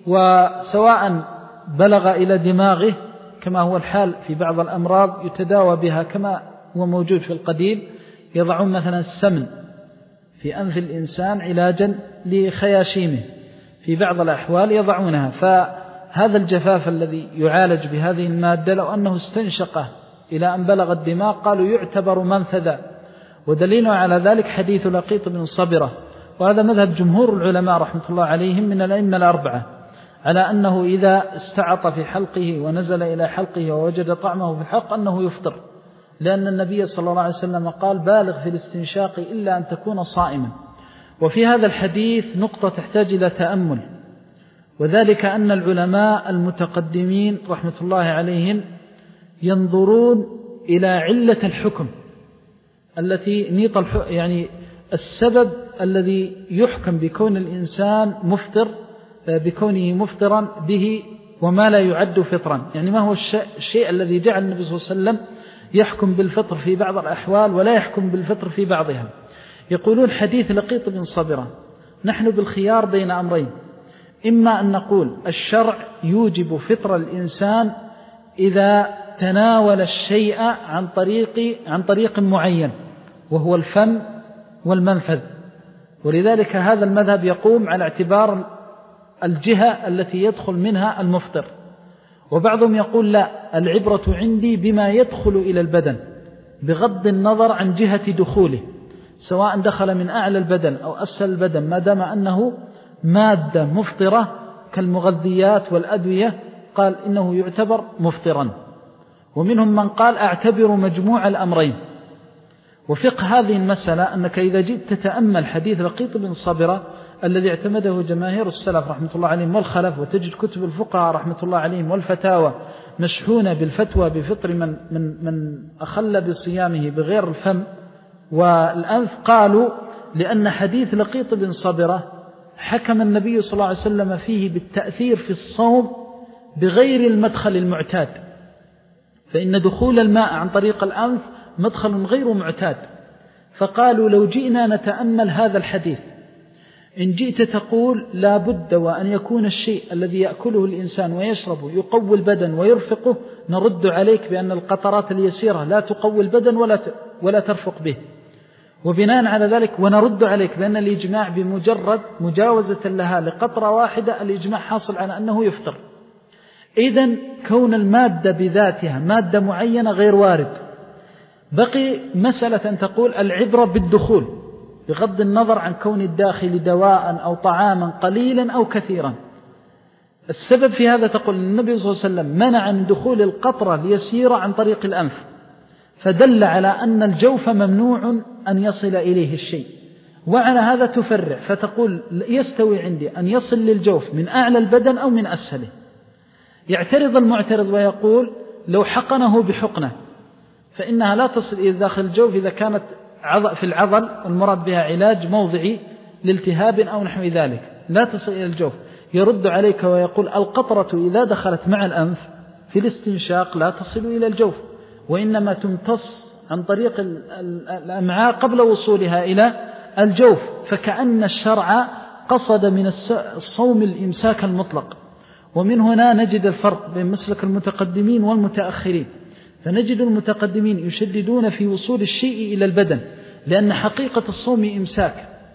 وسواء بلغ إلى دماغه كما هو الحال في بعض الأمراض يتداوى بها كما هو موجود في القديم، يضعون مثلا السمن في أنف الإنسان علاجا لخياشيمه، في بعض الأحوال يضعونها. فهذا الجفاف الذي يعالج بهذه المادة لو أنه استنشقه إلى أن بلغ الدماغ قالوا يعتبر منفذا، ودليل على ذلك حديث لقيط بن الصبرة، وهذا مذهب جمهور العلماء رحمة الله عليهم من الأئمة الأربعة، على أنه إذا استعط في حلقه ونزل إلى حلقه ووجد طعمه في الحلق أنه يفطر، لأن النبي صلى الله عليه وسلم قال: بالغ في الاستنشاق إلا أن تكون صائما. وفي هذا الحديث نقطة تحتاج إلى تأمل، وذلك أن العلماء المتقدمين رحمة الله عليهم ينظرون إلى علة الحكم التي نيط يعني السبب الذي يحكم بكون الإنسان مفطر بكونه مفطرا به وما لا يعد فطرا، يعني ما هو الشيء الذي جعل النبي صلى الله عليه وسلم يحكم بالفطر في بعض الأحوال ولا يحكم بالفطر في بعضها. يقولون حديث لقيط بن صبرة نحن بالخيار بين أمرين: إما أن نقول الشرع يوجب فطر الإنسان إذا تناول الشيء عن طريق عن طريق معين وهو الفم والمنفذ، ولذلك هذا المذهب يقوم على اعتبار الجهة التي يدخل منها المفطر. وبعضهم يقول لا، العبرة عندي بما يدخل إلى البدن بغض النظر عن جهة دخوله، سواء دخل من أعلى البدن أو أسفل البدن ما دام أنه مادة مفطرة كالمغذيات والأدوية قال إنه يعتبر مفطرا. ومنهم من قال أعتبر مجموع الأمرين. وفقه هذه المسألة أنك إذا جئت تتأمل حديث لقيط بن صبرة الذي اعتمده جماهير السلف رحمة الله عليهم والخلف، وتجد كتب الفقهاء رحمة الله عليهم والفتاوى مشحونة بالفتوى بفطر من, من, من أخل بصيامه بغير الفم والأنف، قالوا لأن حديث لقيط بن صبرة حكم النبي صلى الله عليه وسلم فيه بالتأثير في الصوم بغير المدخل المعتاد، فإن دخول الماء عن طريق الأنف مدخل غير معتاد. فقالوا لو جئنا نتأمل هذا الحديث إن جئت تقول لا بد وأن يكون الشيء الذي يأكله الإنسان ويشربه يقوي البدن ويرفقه، نرد عليك بأن القطرات اليسيرة لا تقوي البدن ولا ولا ترفق به، وبناء على ذلك ونرد عليك بأن الإجماع بمجرد مجاوزة لها لقطرة واحدة الإجماع حاصل على أنه يفطر. إذن كون المادة بذاتها مادة معينة غير وارد. بقي مسألة أن تقول العبرة بالدخول بغض النظر عن كون الداخل دواء أو طعاما قليلا أو كثيرا. السبب في هذا تقول النبي صلى الله عليه وسلم منع من دخول القطرة اليسيرة عن طريق الأنف، فدل على أن الجوف ممنوع أن يصل إليه الشيء، وعلى هذا تفرع فتقول يستوي عندي أن يصل للجوف من أعلى البدن أو من أسفله. يعترض المعترض ويقول لو حقنه بحقنة فإنها لا تصل إلى داخل الجوف إذا كانت في العضل المراد بها علاج موضعي لالتهاب أو نحو ذلك، لا تصل إلى الجوف. يرد عليك ويقول القطرة إذا دخلت مع الأنف في الاستنشاق لا تصل إلى الجوف، وإنما تمتص عن طريق الأمعاء قبل وصولها إلى الجوف. فكأن الشرع قصد من الصوم الإمساك المطلق. ومن هنا نجد الفرق بين مسلك المتقدمين والمتأخرين، فنجد المتقدمين يشددون في وصول الشيء إلى البدن لأن حقيقة الصوم إمساك،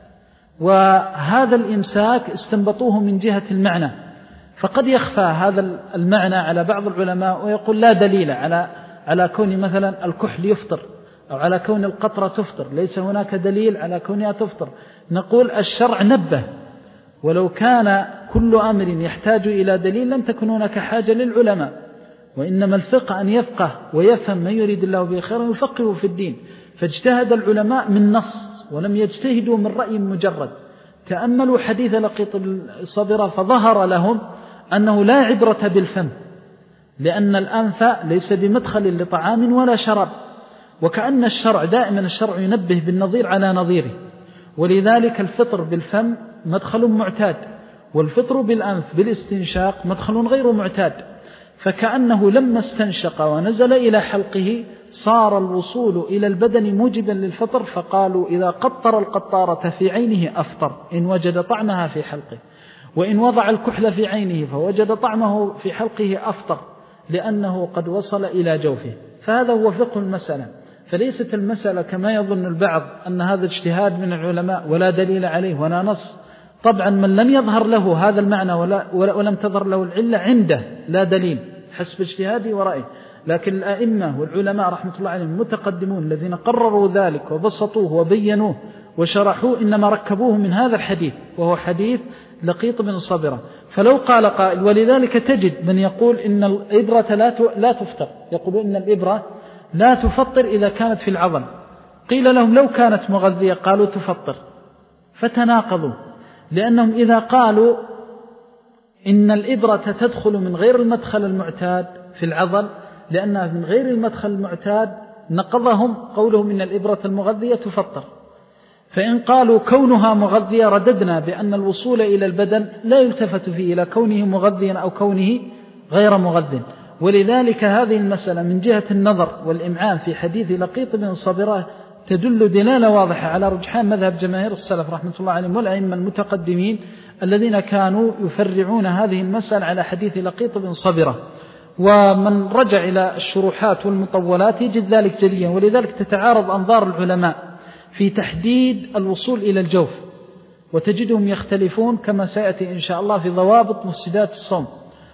وهذا الإمساك استنبطوه من جهة المعنى، فقد يخفى هذا المعنى على بعض العلماء ويقول لا دليل على على كون مثلا الكحل يفطر أو على كون القطرة تفطر، ليس هناك دليل على كونها تفطر. نقول الشرع نبه، ولو كان كل أمر يحتاج إلى دليل لم تكن هناك حاجة للعلماء، وإنما الفقه أن يفقه ويفهم من يريد الله به خيرا يفقهه في الدين. فاجتهد العلماء من نص ولم يجتهدوا من رأي مجرد. تأملوا حديث لقيط الصبرة فظهر لهم أنه لا عبرة بالفم، لأن الأنف ليس بمدخل لطعام ولا شراب، وكأن الشرع دائما الشرع ينبه بالنظير على نظيره، ولذلك الفطر بالفم مدخل معتاد والفطر بالأنف بالاستنشاق مدخل غير معتاد. فكأنه لما استنشق ونزل إلى حلقه صار الوصول إلى البدن موجبا للفطر، فقالوا إذا قطر القطارة في عينه أفطر إن وجد طعمها في حلقه، وإن وضع الكحل في عينه فوجد طعمه في حلقه أفطر لأنه قد وصل إلى جوفه. فهذا هو فقه المسألة. فليست المسألة كما يظن البعض أن هذا اجتهاد من العلماء ولا دليل عليه ولا نص. طبعا من لم يظهر له هذا المعنى ولا ولم تظهر له العلة عنده لا دليل حسب اجتهاده ورأيه، لكن الأئمة والعلماء رحمة الله عليهم المتقدمون الذين قرروا ذلك وبسطوه وبينوه وشرحوه إنما ركبوه من هذا الحديث وهو حديث لقيط بن صبرة. فلو قال قائل ولذلك تجد من يقول إن الإبرة لا تفطر، يقول إن الإبرة لا تفطر إذا كانت في العضل، قيل لهم لو كانت مغذية قالوا تفطر، فتناقضوا، لأنهم إذا قالوا إن الإبرة تدخل من غير المدخل المعتاد في العضل لأنها من غير المدخل المعتاد نقضهم قولهم إن الإبرة المغذية تفطر. فإن قالوا كونها مغذية رددنا بأن الوصول إلى البدن لا يلتفت فيه إلى كونه مغذيا أو كونه غير مغذٍ. ولذلك هذه المسألة من جهة النظر والإمعان في حديث لقيط بن صبرة تدل دلالة واضحة على رجحان مذهب جماهير السلف رحمة الله عليهم والأئمة المتقدمين الذين كانوا يفرعون هذه المسألة على حديث لقيط بن صبرة. ومن رجع إلى الشروحات والمطولات يجد ذلك جليا. ولذلك تتعارض أنظار العلماء في تحديد الوصول إلى الجوف، وتجدهم يختلفون كما سيأتي إن شاء الله في ضوابط مفسدات الصوم.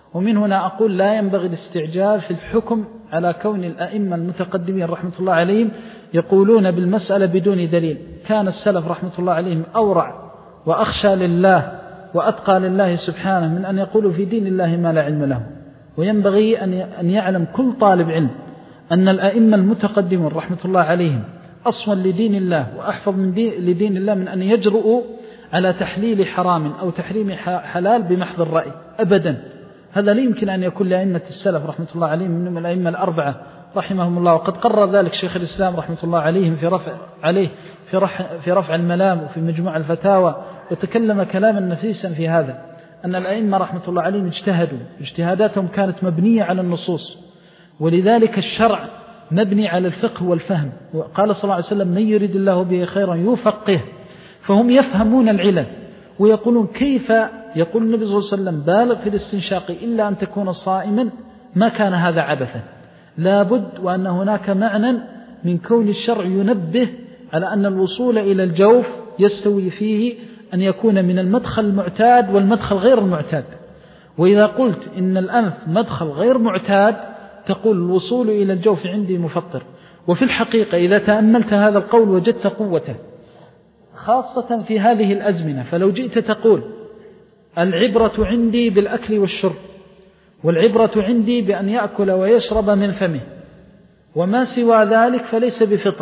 ومن هنا أقول لا ينبغي الاستعجال في الحكم على كون الأئمة المتقدمين رحمة الله عليهم يقولون بالمسألة بدون دليل. كان السلف رحمة الله عليهم أورع وأخشى لله وأتقى لله سبحانه من أن يقولوا في دين الله ما لا علم له. وينبغي أن يعلم كل طالب علم أن الأئمة المتقدمين رحمة الله عليهم أصلا لدين الله وأحفظ من دين لدين الله من أن يجرؤوا على تحليل حرام أو تحريم حلال بمحض الرأي أبدا. هذا لا يمكن أن يكون لأئمة السلف رحمة الله عليهم منهم الأئمة الأربعة رحمهم الله. وقد قرر ذلك شيخ الإسلام رحمة الله عليهم في رفع عليه في رفع, في رفع الملام وفي مجموع الفتاوى، وتكلم كلاما نفيسا في هذا، أن الأئمة رحمة الله عليهم اجتهدوا، اجتهاداتهم كانت مبنية على النصوص، ولذلك الشرع مبني على الفقه والفهم. وقال صلى الله عليه وسلم من يريد الله به خيرا يفقه. فهم يفهمون العلل ويقولون كيف يقول النبي صلى الله عليه وسلم بالغ في الاستنشاق إلا أن تكون صائما، ما كان هذا عبثا، لابد وأن هناك معنى من كون الشرع ينبه على أن الوصول إلى الجوف يستوي فيه أن يكون من المدخل المعتاد والمدخل غير المعتاد. وإذا قلت إن الأنف مدخل غير معتاد تقول الوصول إلى الجوف عندي مفطر. وفي الحقيقة إذا تأملت هذا القول وجدت قوته خاصة في هذه الأزمنة. فلو جئت تقول العبرة عندي بالأكل والشرب، والعبرة عندي بأن يأكل ويشرب من فمه، وما سوى ذلك فليس بفطر،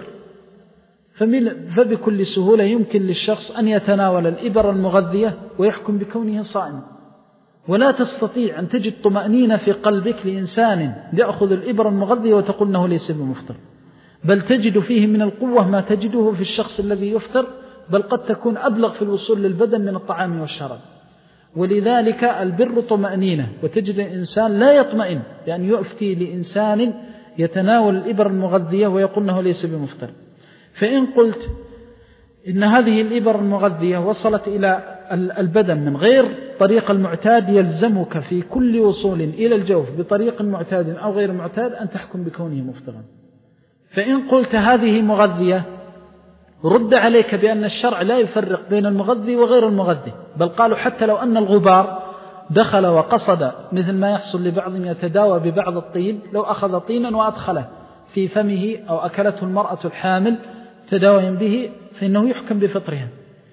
فبكل سهولة يمكن للشخص أن يتناول الإبر المغذية ويحكم بكونه صائما. ولا تستطيع أن تجد طمأنينة في قلبك لإنسان يأخذ الإبر المغذية وتقول أنه ليس بمفطر، بل تجد فيه من القوة ما تجده في الشخص الذي يفطر، بل قد تكون أبلغ في الوصول للبدن من الطعام والشراب. ولذلك البر طمأنينة، وتجد الإنسان لا يطمئن لأن يؤفتي لإنسان يتناول الإبر المغذية ويقول أنه ليس بمفطر. فإن قلت إن هذه الإبر المغذية وصلت إلى البدن من غير طريق المعتاد، يلزمك في كل وصول إلى الجوف بطريق معتاد أو غير معتاد أن تحكم بكونه مفطرا. فإن قلت هذه مغذية رد عليك بأن الشرع لا يفرق بين المغذي وغير المغذي، بل قالوا حتى لو أن الغبار دخل وقصد مثل ما يحصل لبعضهم يتداوى ببعض الطين، لو أخذ طينا وأدخله في فمه أو أكلته المرأة الحامل تداويا به فإنه يحكم بفطرها.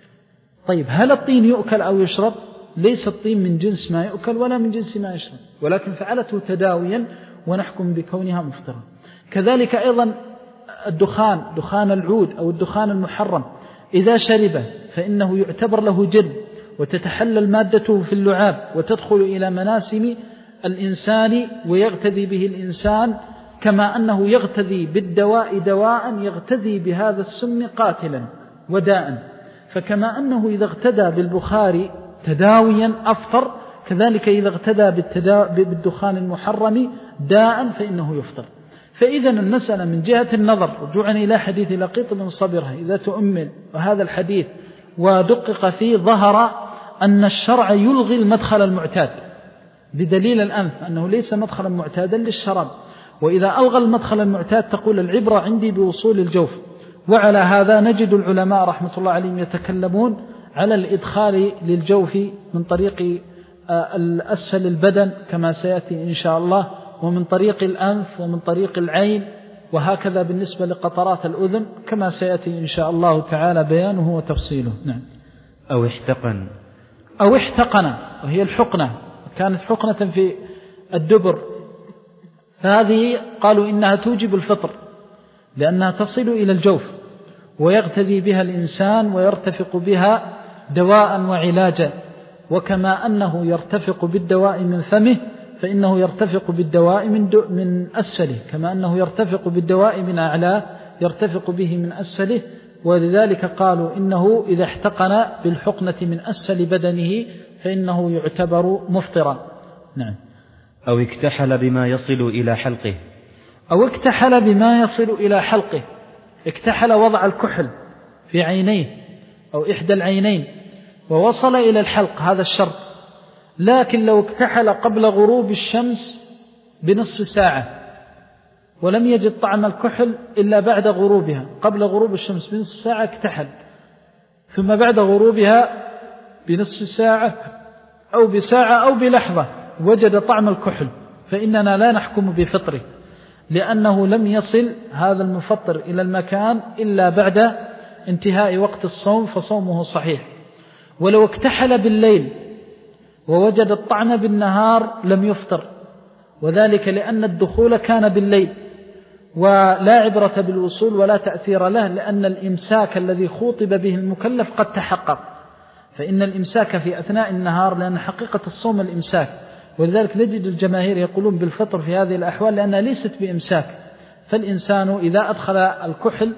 طيب هل الطين يؤكل أو يشرب؟ ليس الطين من جنس ما يؤكل ولا من جنس ما يشرب، ولكن فعلته تداويا ونحكم بكونها مفطرة. كذلك أيضا الدخان، دخان العود أو الدخان المحرم، إذا شرب فإنه يعتبر له جد وتتحلل مادته في اللعاب وتدخل إلى مناسم الإنسان ويغتذي به الإنسان، كما أنه يغتذي بالدواء دواء يغتذي بهذا السم قاتلا وداء. فكما أنه إذا اغتدى بالبخار تداويا أفطر، كذلك إذا اغتدى بالدخان المحرم داء فإنه يفطر. فإذا المسألة من جهة النظر رجوعا إلى حديث لقيط بن صبرة إذا تؤمل وهذا الحديث ودقق فيه ظهر أن الشرع يلغي المدخل المعتاد بدليل الأنف أنه ليس مدخلا معتادا للشراب. وإذا ألغى المدخل المعتاد تقول العبرة عندي بوصول الجوف. وعلى هذا نجد العلماء رحمة الله عليهم يتكلمون على الإدخال للجوف من طريق الأسفل البدن كما سيأتي إن شاء الله، ومن طريق الأنف ومن طريق العين، وهكذا بالنسبة لقطرات الأذن كما سيأتي إن شاء الله تعالى بيانه وتفصيله. نعم. أو احتقن أو احتقن وهي الحقنة، كانت حقنة في الدبر، فهذه قالوا إنها توجب الفطر لأنها تصل إلى الجوف ويغتذي بها الإنسان ويرتفق بها دواء وعلاجا. وكما أنه يرتفق بالدواء من فمه فإنه يرتفق بالدواء من, من أسفله، كما أنه يرتفق بالدواء من أعلاه يرتفق به من أسفله. ولذلك قالوا إنه إذا احتقن بالحقنة من أسفل بدنه فإنه يعتبر مفطرا. نعم. أو اكتحل بما يصل إلى حلقه أو اكتحل بما يصل إلى حلقه. اكتحل وضع الكحل في عينيه أو إحدى العينين ووصل إلى الحلق، هذا الشرط. لكن لو اكتحل قبل غروب الشمس بنصف ساعة ولم يجد طعم الكحل إلا بعد غروبها، قبل غروب الشمس بنصف ساعة اكتحل، ثم بعد غروبها بنصف ساعة أو بساعة أو بلحظة وجد طعم الكحل فإننا لا نحكم بفطره، لأنه لم يصل هذا المفطر إلى المكان إلا بعد انتهاء وقت الصوم فصومه صحيح. ولو اكتحل بالليل ووجد الطعم بالنهار لم يفطر، وذلك لأن الدخول كان بالليل، ولا عبرة بالوصول ولا تأثير له، لأن الإمساك الذي خوطب به المكلف قد تحقق. فإن الإمساك في أثناء النهار، لأن حقيقة الصوم الإمساك، ولذلك نجد الجماهير يقولون بالفطر في هذه الأحوال لأنها ليست بإمساك. فالإنسان إذا أدخل الكحل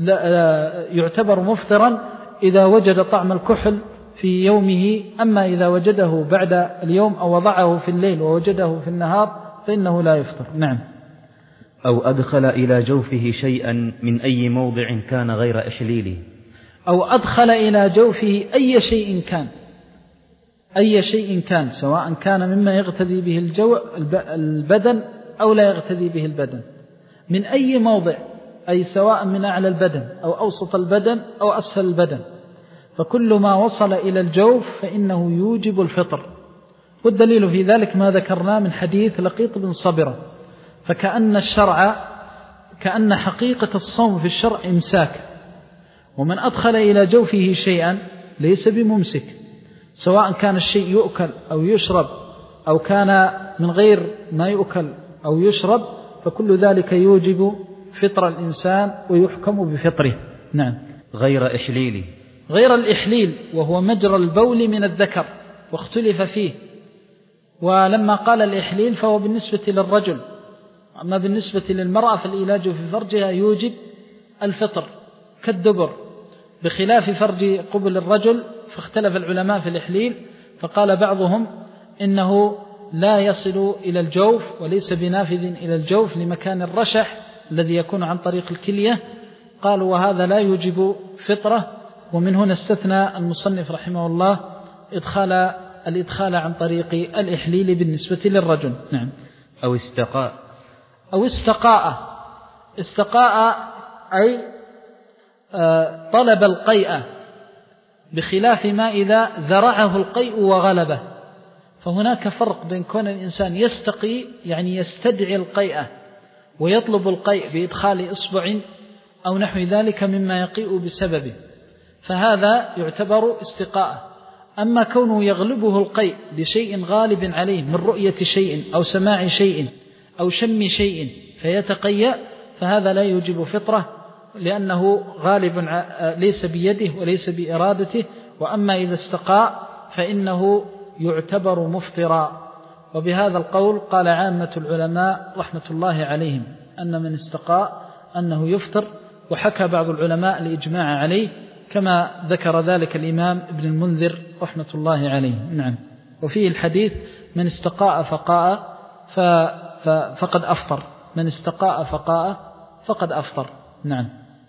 يعتبر مفطرا إذا وجد طعم الكحل في يومه، أما إذا وجده بعد اليوم أو وضعه في الليل ووجده في النهار فإنه لا يفطر. نعم. أو أدخل إلى جوفه شيئا من أي موضع كان غير إحليله. أو أدخل إلى جوفه أي شيء كان، أي شيء كان، سواء كان مما يغتذي به الجو البدن أو لا يغتذي به البدن، من أي موضع، أي سواء من أعلى البدن أو أوسط البدن أو أسفل البدن، فكل ما وصل إلى الجوف فإنه يوجب الفطر. والدليل في ذلك ما ذكرناه من حديث لقيط بن صبرة. فكأن الشرع، كأن حقيقة الصوم في الشرع إمساك، ومن أدخل إلى جوفه شيئا ليس بممسك، سواء كان الشيء يؤكل أو يشرب أو كان من غير ما يؤكل أو يشرب، فكل ذلك يوجب فطر الإنسان ويحكم بفطره. نعم. غير إحليل، غير الإحليل وهو مجرى البول من الذكر، واختلف فيه. ولما قال الإحليل فهو بالنسبة للرجل، أما بالنسبة للمرأة فالإيلاج في فرجها يوجب الفطر كالدبر، بخلاف فرج قبل الرجل، فاختلف العلماء في الإحليل، فقال بعضهم إنه لا يصل إلى الجوف وليس بنافذ إلى الجوف لمكان الرشح الذي يكون عن طريق الكلية، قالوا وهذا لا يوجب فطرة. ومن هنا استثنى المصنف رحمه الله إدخال الإدخال عن طريق الإحليل بالنسبة للرجل. نعم. أو استقاء، أو استقاء، استقاء أي طلب القيء، بخلاف ما إذا ذرعه القيء وغلبه، فهناك فرق بين كون الإنسان يستقي يعني يستدعي القيء ويطلب القيء بإدخال إصبع أو نحو ذلك مما يقيء بسببه، فهذا يعتبر استقاء. أما كونه يغلبه القيء بشيء غالب عليه من رؤية شيء أو سماع شيء أو شم شيء فيتقيأ، فهذا لا يوجب فطرة، لأنه غالب ليس بيده وليس بإرادته. وأما إذا استقاء فإنه يعتبر مفطرا. وبهذا القول قال عامة العلماء رحمة الله عليهم أن من استقاء أنه يفطر، وحكى بعض العلماء الإجماع عليه كما ذكر ذلك الإمام ابن المنذر رحمة الله عليه. نعم. وفيه الحديث من استقاء فقاء فقد أفطر، من استقاء فقاء فقد أفطر. نعم.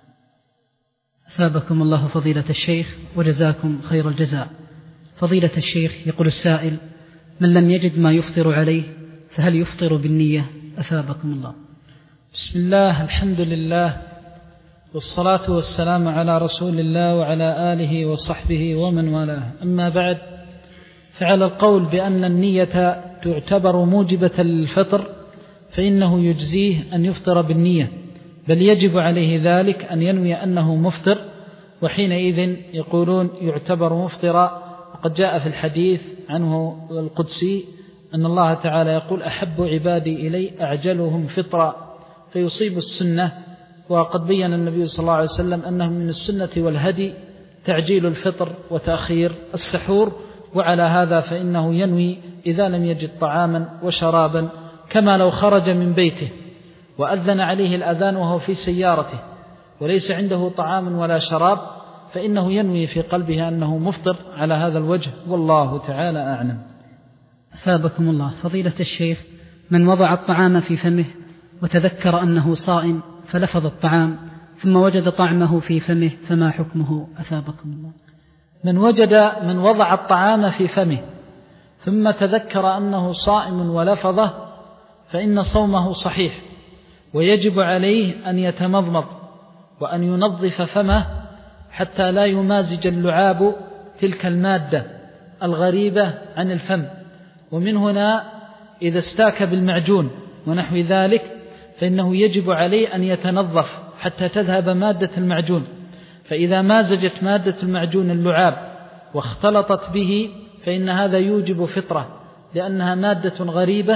أثابكم الله فضيلة الشيخ وجزاكم خير الجزاء. فضيلة الشيخ، يقول السائل: من لم يجد ما يفطر عليه فهل يفطر بالنية؟ أثابكم الله. بسم الله، الحمد لله، والصلاة والسلام على رسول الله وعلى آله وصحبه ومن والاه. أما بعد، فعلى القول بأن النية تعتبر موجبة للفطر فإنه يجزيه أن يفطر بالنية، بل يجب عليه ذلك أن ينوي أنه مفطر، وحينئذ يقولون يعتبر مفطرا. وقد جاء في الحديث عنه القدسي أن الله تعالى يقول: أحب عبادي إلي أعجلهم فطرا، فيصيب السنة. وقد بيّن النبي صلى الله عليه وسلم أنه من السنة والهدي تعجيل الفطر وتأخير السحور، وعلى هذا فإنه ينوي إذا لم يجد طعاما وشرابا، كما لو خرج من بيته وأذن عليه الأذان وهو في سيارته وليس عنده طعام ولا شراب، فإنه ينوي في قلبه أنه مفطر على هذا الوجه، والله تعالى أعلم. أثابكم الله. فضيلة الشيخ، من وضع الطعام في فمه وتذكر أنه صائم فلفظ الطعام ثم وجد طعمه في فمه فما حكمه؟ أثابكم الله. من وجد من وضع الطعام في فمه ثم تذكر أنه صائم ولفظه فإن صومه صحيح، ويجب عليه أن يتمضمض وأن ينظف فمه حتى لا يمازج اللعاب تلك المادة الغريبة عن الفم. ومن هنا إذا استاك بالمعجون ونحو ذلك فإنه يجب عليه أن يتنظف حتى تذهب مادة المعجون، فإذا مازجت مادة المعجون اللعاب واختلطت به فإن هذا يوجب فطرة، لأنها مادة غريبة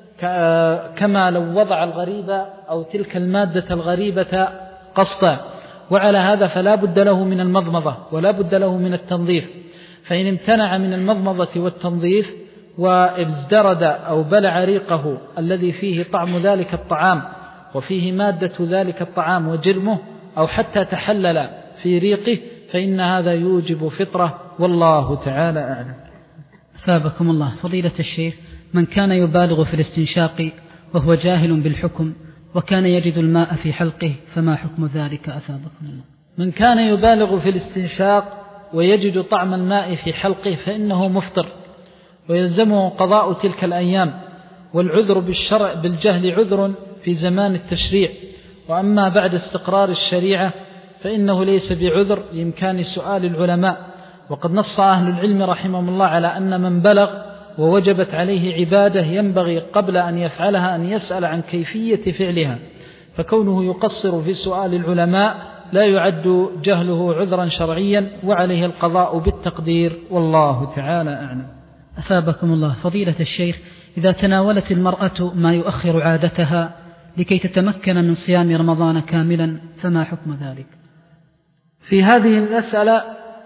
كما لو وضع الغريبة أو تلك المادة الغريبة قصدا، وعلى هذا فلا بد له من المضمضة ولا بد له من التنظيف. فإن امتنع من المضمضة والتنظيف وازدرد أو بلع ريقه الذي فيه طعم ذلك الطعام وفيه مادة ذلك الطعام وجرمه، أو حتى تحلل في ريقه، فإن هذا يوجب فطرة، والله تعالى أعلم. أثابكم الله. فضيلة الشيخ، من كان يبالغ في الاستنشاق وهو جاهل بالحكم وكان يجد الماء في حلقه فما حكم ذلك أثابكم الله؟ من كان يبالغ في الاستنشاق ويجد طعم الماء في حلقه فإنه مفطر ويلزمه قضاء تلك الأيام، والعذر بالشرع بالجهل عذر في زمان التشريع، وأما بعد استقرار الشريعة فإنه ليس بعذر لإمكان سؤال العلماء. وقد نص أهل العلم رحمهم الله على أن من بلغ ووجبت عليه عبادة ينبغي قبل أن يفعلها أن يسأل عن كيفية فعلها، فكونه يقصر في سؤال العلماء لا يعد جهله عذرا شرعيا، وعليه القضاء بالتقدير، والله تعالى أعلم. أثابكم الله. فضيلة الشيخ، إذا تناولت المرأة ما يؤخر عادتها لكي تتمكن من صيام رمضان كاملا فما حكم ذلك؟ في هذه المسألة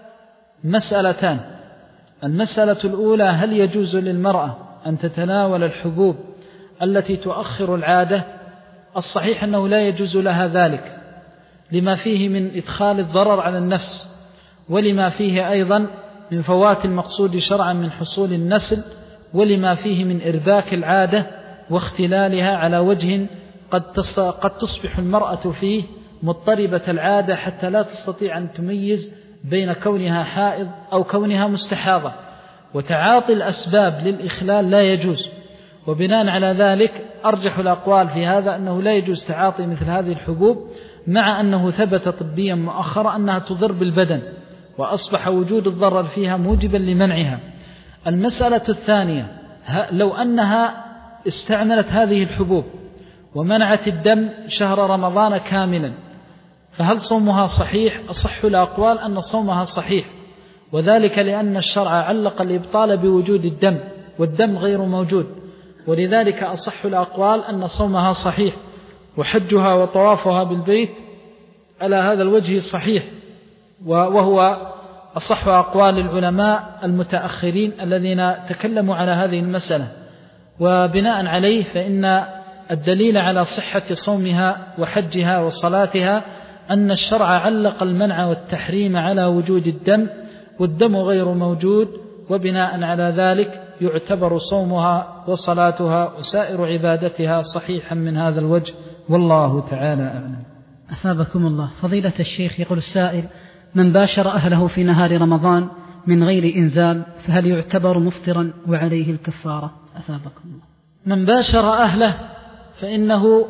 مسألتان. المسألة الأولى: هل يجوز للمرأة أن تتناول الحبوب التي تؤخر العادة؟ الصحيح أنه لا يجوز لها ذلك، لما فيه من إدخال الضرر على النفس، ولما فيه أيضا من فوات المقصود شرعا من حصول النسل، ولما فيه من إرباك العادة واختلالها على وجه قد قد تصبح المرأة فيه مضطربة العادة حتى لا تستطيع أن تميز بين كونها حائض أو كونها مستحاضة. وتعاطي الأسباب للإخلال لا يجوز، وبناء على ذلك أرجح الأقوال في هذا أنه لا يجوز تعاطي مثل هذه الحبوب، مع أنه ثبت طبيا مؤخرا أنها تضر بالبدن، وأصبح وجود الضرر فيها موجبا لمنعها. المسألة الثانية: لو أنها استعملت هذه الحبوب ومنعت الدم شهر رمضان كاملا فهل صومها صحيح؟ أصح الأقوال أن صومها صحيح، وذلك لأن الشرع علق الإبطال بوجود الدم، والدم غير موجود، ولذلك أصح الأقوال أن صومها صحيح، وحجها وطوافها بالبيت على هذا الوجه صحيح، وهو أصح أقوال العلماء المتأخرين الذين تكلموا على هذه المسألة. وبناء عليه فإن الدليل على صحة صومها وحجها وصلاتها أن الشرع علق المنع والتحريم على وجود الدم، والدم غير موجود، وبناء على ذلك يعتبر صومها وصلاتها وسائر عبادتها صحيحا من هذا الوجه، والله تعالى أعلم. أثابكم الله. فضيلة الشيخ، يقول السائل: من باشر أهله في نهار رمضان من غير إنزال فهل يعتبر مفطرا وعليه الكفارة؟ أثابكم الله. من باشر أهله فإنه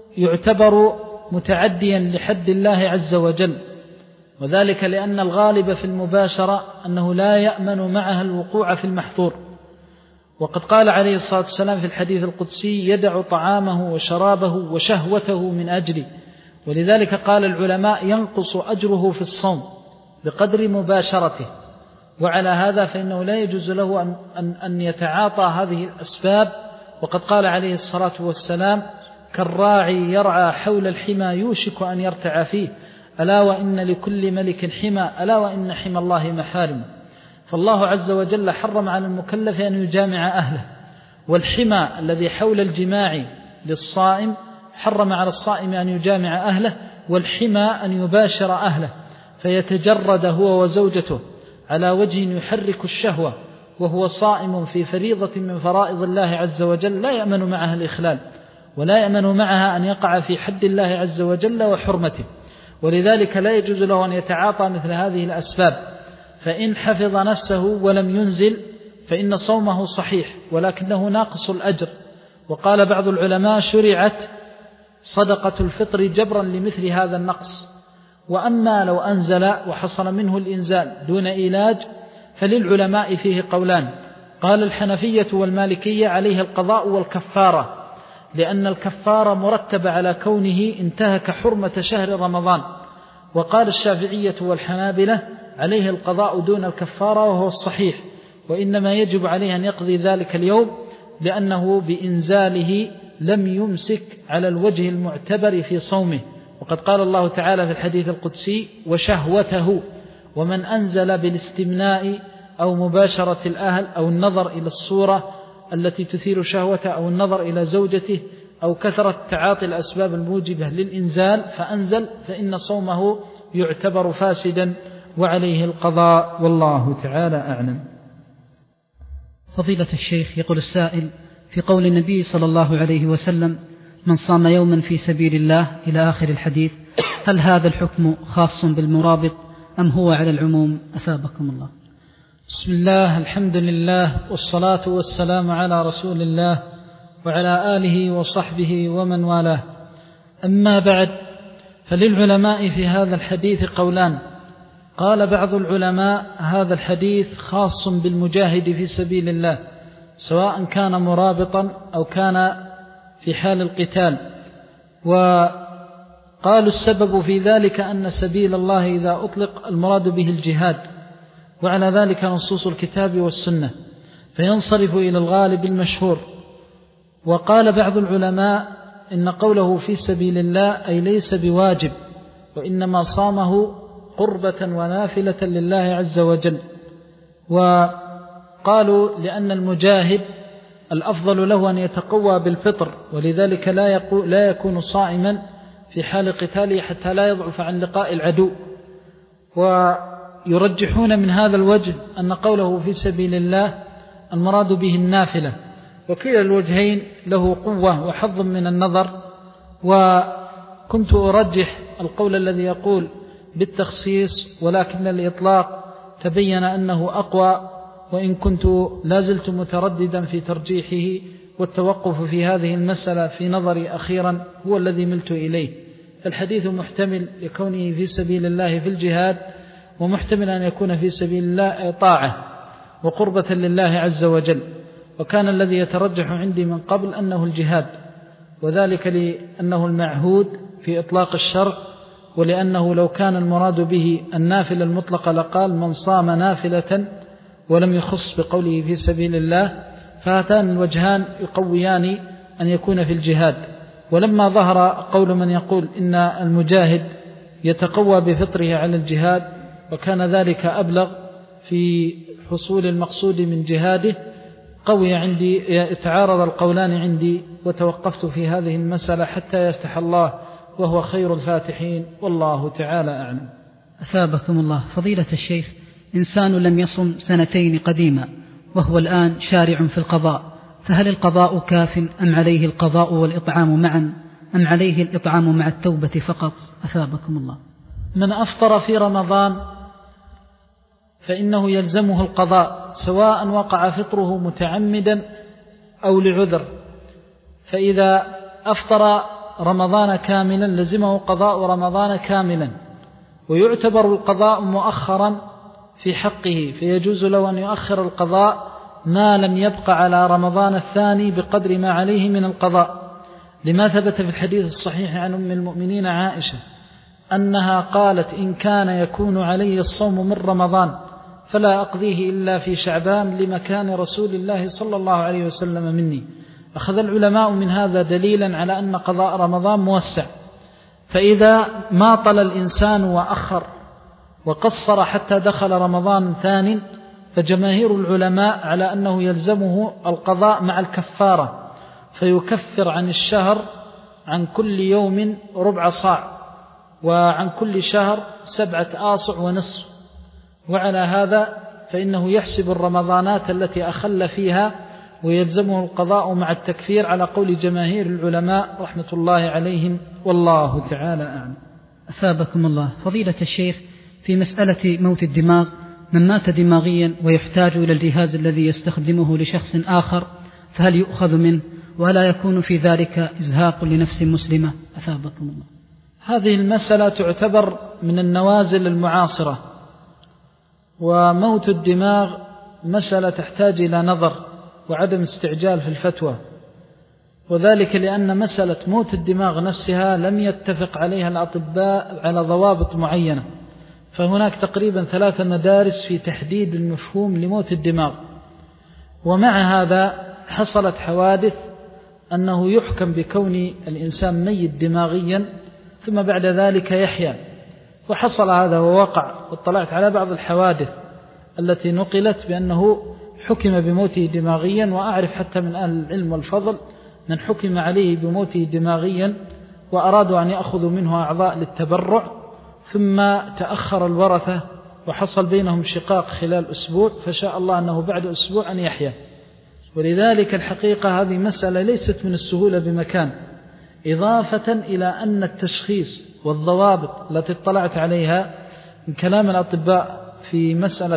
يعتبر متعديا لحد الله عز وجل، وذلك لأن الغالب في المباشرة أنه لا يأمن معها الوقوع في المحظور، وقد قال عليه الصلاة والسلام في الحديث القدسي: يدع طعامه وشرابه وشهوته من أجلي. ولذلك قال العلماء: ينقص أجره في الصوم بقدر مباشرته. وعلى هذا فإنه لا يجوز له أن, أن, أن يتعاطى هذه الأسباب، وقد قال عليه الصلاة والسلام: كالراعي يرعى حول الحمى يوشك أن يرتع فيه، ألا وإن لكل ملك حمى، ألا وإن حمى الله محارم. فالله عز وجل حرم على المكلف أن يجامع أهله، والحمى الذي حول الجماع للصائم حرم على الصائم أن يجامع أهله، والحمى أن يباشر أهله فيتجرد هو وزوجته على وجه يحرك الشهوة وهو صائم في فريضة من فرائض الله عز وجل، لا يأمن معها الإخلال، ولا يأمن معها أن يقع في حد الله عز وجل وحرمته. ولذلك لا يجوز له أن يتعاطى مثل هذه الأسباب. فإن حفظ نفسه ولم ينزل فإن صومه صحيح، ولكنه ناقص الأجر. وقال بعض العلماء: شرعت صدقة الفطر جبرا لمثل هذا النقص. وأما لو أنزل وحصل منه الإنزال دون إيلاج فللعلماء فيه قولان: قال الحنفية والمالكية عليه القضاء والكفارة، لأن الكفارة مرتبة على كونه انتهك حرمة شهر رمضان. وقال الشافعية والحنابلة عليه القضاء دون الكفارة، وهو الصحيح، وإنما يجب عليه أن يقضي ذلك اليوم، لأنه بإنزاله لم يمسك على الوجه المعتبر في صومه. وقد قال الله تعالى في الحديث القدسي: وشهوته. ومن أنزل بالاستمناء أو مباشرة الأهل أو النظر إلى الصورة التي تثير شهوته أو النظر إلى زوجته أو كثرة تعاطي الأسباب الموجبة للإنزال فأنزل، فإن صومه يعتبر فاسدا وعليه القضاء، والله تعالى أعلم. فضيلة الشيخ، يقول السائل: في قول النبي صلى الله عليه وسلم: من صام يوما في سبيل الله إلى آخر الحديث، هل هذا الحكم خاص بالمرابط أم هو على العموم؟ أثابكم الله. بسم الله، الحمد لله، والصلاة والسلام على رسول الله وعلى آله وصحبه ومن والاه. أما بعد، فللعلماء في هذا الحديث قولان. قال بعض العلماء: هذا الحديث خاص بالمجاهد في سبيل الله، سواء كان مرابطا أو كان في حال القتال. وقالوا السبب في ذلك أن سبيل الله إذا أطلق المراد به الجهاد، وعلى ذلك نصوص الكتاب والسنة، فينصرف إلى الغالب المشهور. وقال بعض العلماء: إن قوله في سبيل الله أي ليس بواجب، وإنما صامه قربة ونافلة لله عز وجل. وقالوا لأن المجاهد الأفضل له أن يتقوى بالفطر، ولذلك لا, لا يكون صائما في حال قتاله حتى لا يضعف عن لقاء العدو. ويرجحون من هذا الوجه أن قوله في سبيل الله المراد به النافلة، وكلا الوجهين له قوة وحظ من النظر. وكنت أرجح القول الذي يقول بالتخصيص، ولكن الإطلاق تبين أنه أقوى، وإن كنت لازلت مترددا في ترجيحه، والتوقف في هذه المسألة في نظري أخيرا هو الذي ملت إليه. فالحديث محتمل لكونه في سبيل الله في الجهاد، ومحتمل أن يكون في سبيل الله طاعة وقربة لله عز وجل. وكان الذي يترجح عندي من قبل أنه الجهاد، وذلك لأنه المعهود في إطلاق الشرع، ولأنه لو كان المراد به النافلة المطلقة لقال: من صام نافلة، ولم يخص بقوله في سبيل الله. فهاتان الوجهان يقويان أن يكون في الجهاد. ولما ظهر قول من يقول إن المجاهد يتقوى بفطره على الجهاد، وكان ذلك أبلغ في حصول المقصود من جهاده، قوي عندي، تعارض القولان عندي، وتوقفت في هذه المسألة حتى يفتح الله، وهو خير الفاتحين، والله تعالى أعلم. أثابكم الله. فضيلة الشيخ، إنسان لم يصم سنتين قديما، وهو الآن شارع في القضاء، فهل القضاء كاف أم عليه القضاء والإطعام معا، أم عليه الإطعام مع التوبة فقط؟ أثابكم الله. من أفطر في رمضان فإنه يلزمه القضاء، سواء وقع فطره متعمدا أو لعذر. فإذا أفطر رمضان كاملا لزمه قضاء رمضان كاملا، ويعتبر القضاء مؤخرا في حقه، فيجوز له أن يؤخر القضاء ما لم يبق على رمضان الثاني بقدر ما عليه من القضاء، لما ثبت في الحديث الصحيح عن أم المؤمنين عائشة أنها قالت: إن كان يكون علي الصوم من رمضان فلا أقضيه إلا في شعبان لمكان رسول الله صلى الله عليه وسلم مني. أخذ العلماء من هذا دليلا على أن قضاء رمضان موسع. فإذا ما طل الإنسان وأخر وقصر حتى دخل رمضان ثاني، فجماهير العلماء على أنه يلزمه القضاء مع الكفارة، فيكفر عن الشهر عن كل يوم ربع صاع، وعن كل شهر سبعة آصع ونصف. وعلى هذا فإنه يحسب الرمضانات التي أخل فيها، ويلزمه القضاء مع التكفير على قول جماهير العلماء رحمة الله عليهم، والله تعالى أعلم. أثابكم الله. فضيلة الشيخ، في مسألة موت الدماغ، من مات دماغيا ويحتاج إلى الجهاز الذي يستخدمه لشخص آخر، فهل يؤخذ منه، ولا يكون في ذلك إزهاق لنفس مسلمة؟ أثابكم الله. هذه المسألة تعتبر من النوازل المعاصرة، وموت الدماغ مسألة تحتاج إلى نظر وعدم استعجال في الفتوى، وذلك لأن مسألة موت الدماغ نفسها لم يتفق عليها الأطباء على ضوابط معينة، فهناك تقريبا ثلاثة مدارس في تحديد المفهوم لموت الدماغ. ومع هذا حصلت حوادث أنه يحكم بكون الإنسان ميت دماغيا ثم بعد ذلك يحيا، وحصل هذا ووقع، واطلعت على بعض الحوادث التي نقلت بأنه حكم بموته دماغيا، وأعرف حتى من أهل العلم والفضل من حكم عليه بموته دماغيا وأرادوا أن يأخذوا منه أعضاء للتبرع، ثم تأخر الورثة وحصل بينهم شقاق خلال أسبوع، فشاء الله أنه بعد أسبوع أن يحيا. ولذلك الحقيقة هذه مسألة ليست من السهولة بمكان، إضافة إلى أن التشخيص والضوابط التي اطلعت عليها من كلام الأطباء في مسألة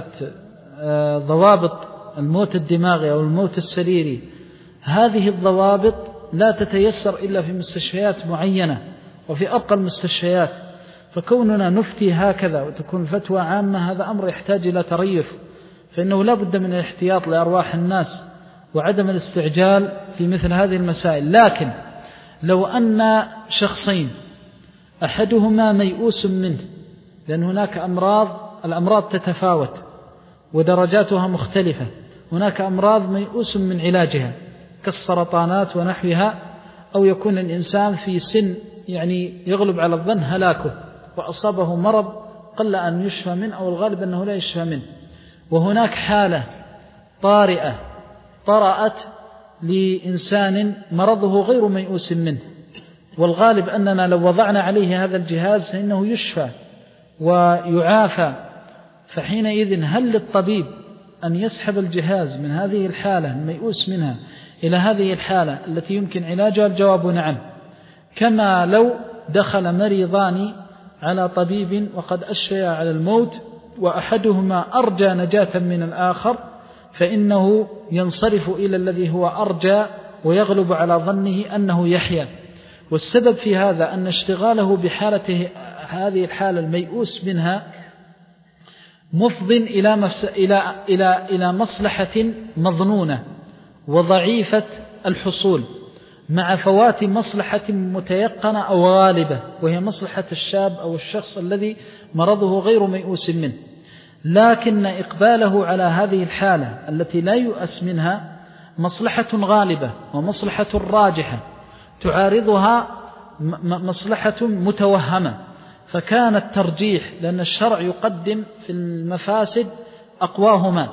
ضوابط الموت الدماغي أو الموت السريري، هذه الضوابط لا تتيسر إلا في مستشفيات معينة وفي أبقى المستشفيات، فكوننا نفتي هكذا وتكون فتوى عامة هذا أمر يحتاج إلى تريث، فإنه لا بد من الاحتياط لأرواح الناس وعدم الاستعجال في مثل هذه المسائل. لكن لو أن شخصين أحدهما ميؤوس منه، لأن هناك أمراض الأمراض تتفاوت ودرجاتها مختلفة، هناك أمراض ميؤوس من علاجها كالسرطانات ونحوها، أو يكون الإنسان في سن يعني يغلب على الظن هلاكه وأصابه مرض قل أن يشفى منه أو الغالب أنه لا يشفى منه، وهناك حالة طارئة طرأت لإنسان مرضه غير ميؤوس منه، والغالب أننا لو وضعنا عليه هذا الجهاز فإنه يشفى ويعافى، فحينئذ هل للطبيب أن يسحب الجهاز من هذه الحالة الميؤوس منها إلى هذه الحالة التي يمكن علاجها؟ الجواب نعم، كما لو دخل مريضان على طبيب وقد أشفيا على الموت وأحدهما أرجى نجاة من الآخر، فإنه ينصرف إلى الذي هو أرجى ويغلب على ظنه أنه يحيا. والسبب في هذا أن اشتغاله بحالته هذه الحالة الميؤوس منها مفض إلى, مفس... إلى... إلى... إلى مصلحة مظنونة وضعيفة الحصول مع فوات مصلحة متيقنة أو غالبة، وهي مصلحة الشاب أو الشخص الذي مرضه غير ميؤوس منه. لكن إقباله على هذه الحالة التي لا يؤس منها مصلحة غالبة ومصلحة راجحة تعارضها مصلحة متوهمة، فكان الترجيح، لأن الشرع يقدم في المفاسد أقواهما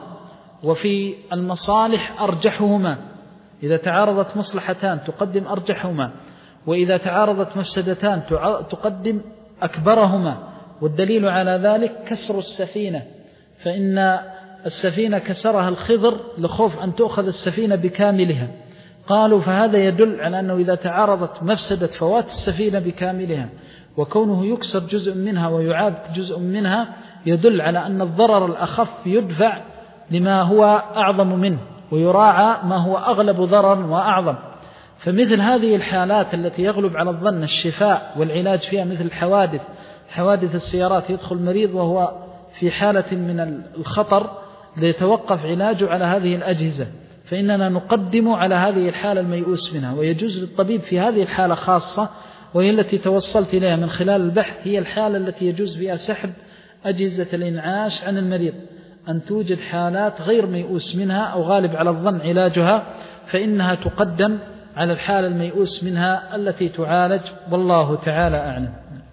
وفي المصالح أرجحهما، إذا تعارضت مصلحتان تقدم أرجحهما، وإذا تعارضت مفسدتان تقدم أكبرهما. والدليل على ذلك كسر السفينة، فإن السفينة كسرها الخضر لخوف أن تأخذ السفينة بكاملها، قالوا فهذا يدل على أنه إذا تعارضت مفسدة فوات السفينة بكاملها وكونه يكسر جزء منها ويعاد جزء منها يدل على أن الضرر الأخف يدفع لما هو أعظم منه ويراعى ما هو أغلب ضررا وأعظم. فمثل هذه الحالات التي يغلب على الظن الشفاء والعلاج فيها، مثل الحوادث حوادث السيارات، يدخل مريض وهو في حالة من الخطر ليتوقف علاجه على هذه الأجهزة، فإننا نقدم على هذه الحالة الميؤوس منها. ويجوز للطبيب في هذه الحالة خاصة، وهي التي توصلت إليها من خلال البحث، هي الحالة التي يجوز فيها سحب أجهزة الإنعاش عن المريض، أن توجد حالات غير ميؤوس منها أو غالب على الظن علاجها، فإنها تقدم على الحالة الميؤوس منها التي تعالج، والله تعالى أعلم.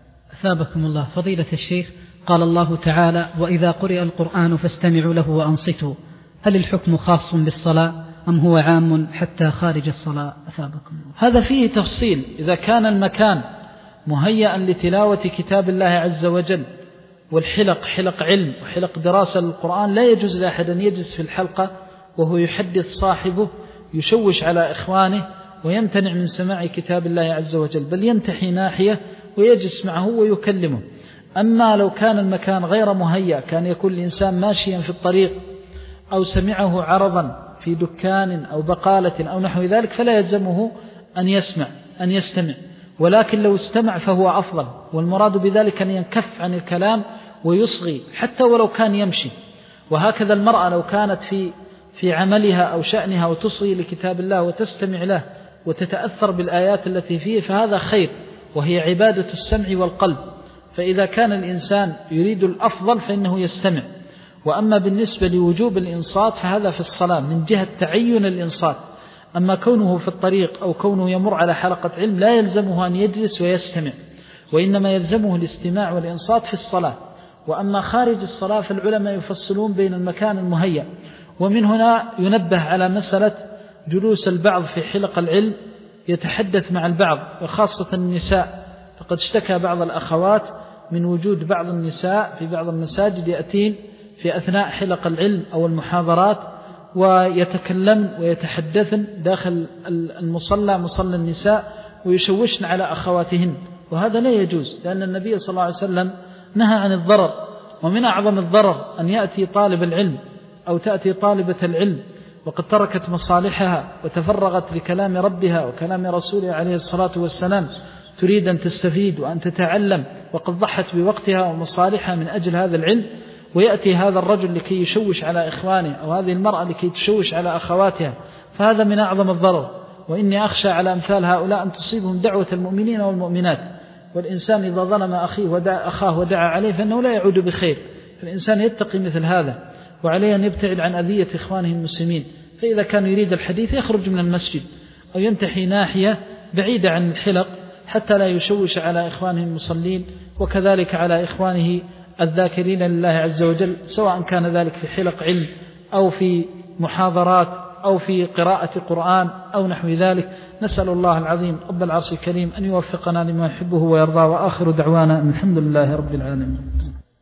أثابكم الله. فضيلة الشيخ، قال الله تعالى: وإذا قرئ القرآن فاستمعوا له وأنصتوا، هل الحكم خاص بالصلاة أم هو عام حتى خارج الصلاة؟ أثابكم الله. هذا فيه تفصيل. إذا كان المكان مهيئا لتلاوة كتاب الله عز وجل، والحلق حلق علم وحلق دراسة للقرآن، لا يجوز لأحد أن يجلس في الحلقة وهو يحدث صاحبه يشوش على إخوانه ويمتنع من سماع كتاب الله عز وجل، بل ينتحي ناحية ويجلس معه ويكلمه. أما لو كان المكان غير مهيأ، كان يكون الإنسان ماشيا في الطريق أو سمعه عرضا في دكان أو بقالة أو نحو ذلك، فلا يلزمه أن يسمع أن يستمع، ولكن لو استمع فهو أفضل. والمراد بذلك أن ينكف عن الكلام ويصغي حتى ولو كان يمشي. وهكذا المرأة لو كانت في في عملها أو شأنها وتصغي لكتاب الله وتستمع له وتتأثر بالآيات التي فيه فهذا خير، وهي عبادة السمع والقلب. فإذا كان الإنسان يريد الأفضل فإنه يستمع. وأما بالنسبة لوجوب الإنصات فهذا في الصلاة من جهة تعين الإنصات. أما كونه في الطريق أو كونه يمر على حلقة علم لا يلزمه أن يجلس ويستمع، وإنما يلزمه الاستماع والإنصات في الصلاة. وأما خارج الصلاة فالعلماء يفصلون بين المكان المهيأ، ومن هنا ينبه على مسألة جلوس البعض في حلق العلم يتحدث مع البعض وخاصة النساء. فقد اشتكى بعض الأخوات من وجود بعض النساء في بعض المساجد يأتين في أثناء حلق العلم أو المحاضرات ويتكلمن ويتحدثن داخل المصلى مصلى النساء ويشوشن على أخواتهن، وهذا لا يجوز، لأن النبي صلى الله عليه وسلم نهى عن الضرر. ومن أعظم الضرر أن يأتي طالب العلم أو تأتي طالبة العلم وقد تركت مصالحها وتفرغت لكلام ربها وكلام رسوله عليه الصلاة والسلام، تريد أن تستفيد وأن تتعلم وقد ضحت بوقتها ومصالحها من أجل هذا العلم، ويأتي هذا الرجل لكي يشوش على إخوانه أو هذه المرأة لكي تشوش على أخواتها، فهذا من أعظم الضرر. وإني أخشى على أمثال هؤلاء أن تصيبهم دعوة المؤمنين والمؤمنات. والإنسان إذا ظلم أخيه ودعا أخاه ودعا عليه فإنه لا يعود بخير، فالإنسان يتقي مثل هذا، وعليه أن يبتعد عن أذية إخوانه المسلمين. فإذا كان يريد الحديث يخرج من المسجد أو ينتحي ناحية بعيدة عن الحلق حتى لا يشوش على إخوانه المصلين، وكذلك على إخوانه الذاكرين لله عز وجل، سواء كان ذلك في حلق علم أو في محاضرات أو في قراءة قرآن أو نحو ذلك. نسأل الله العظيم رب العرش الكريم أن يوفقنا لما يحبه ويرضى، وآخر دعوانا الحمد لله رب العالمين.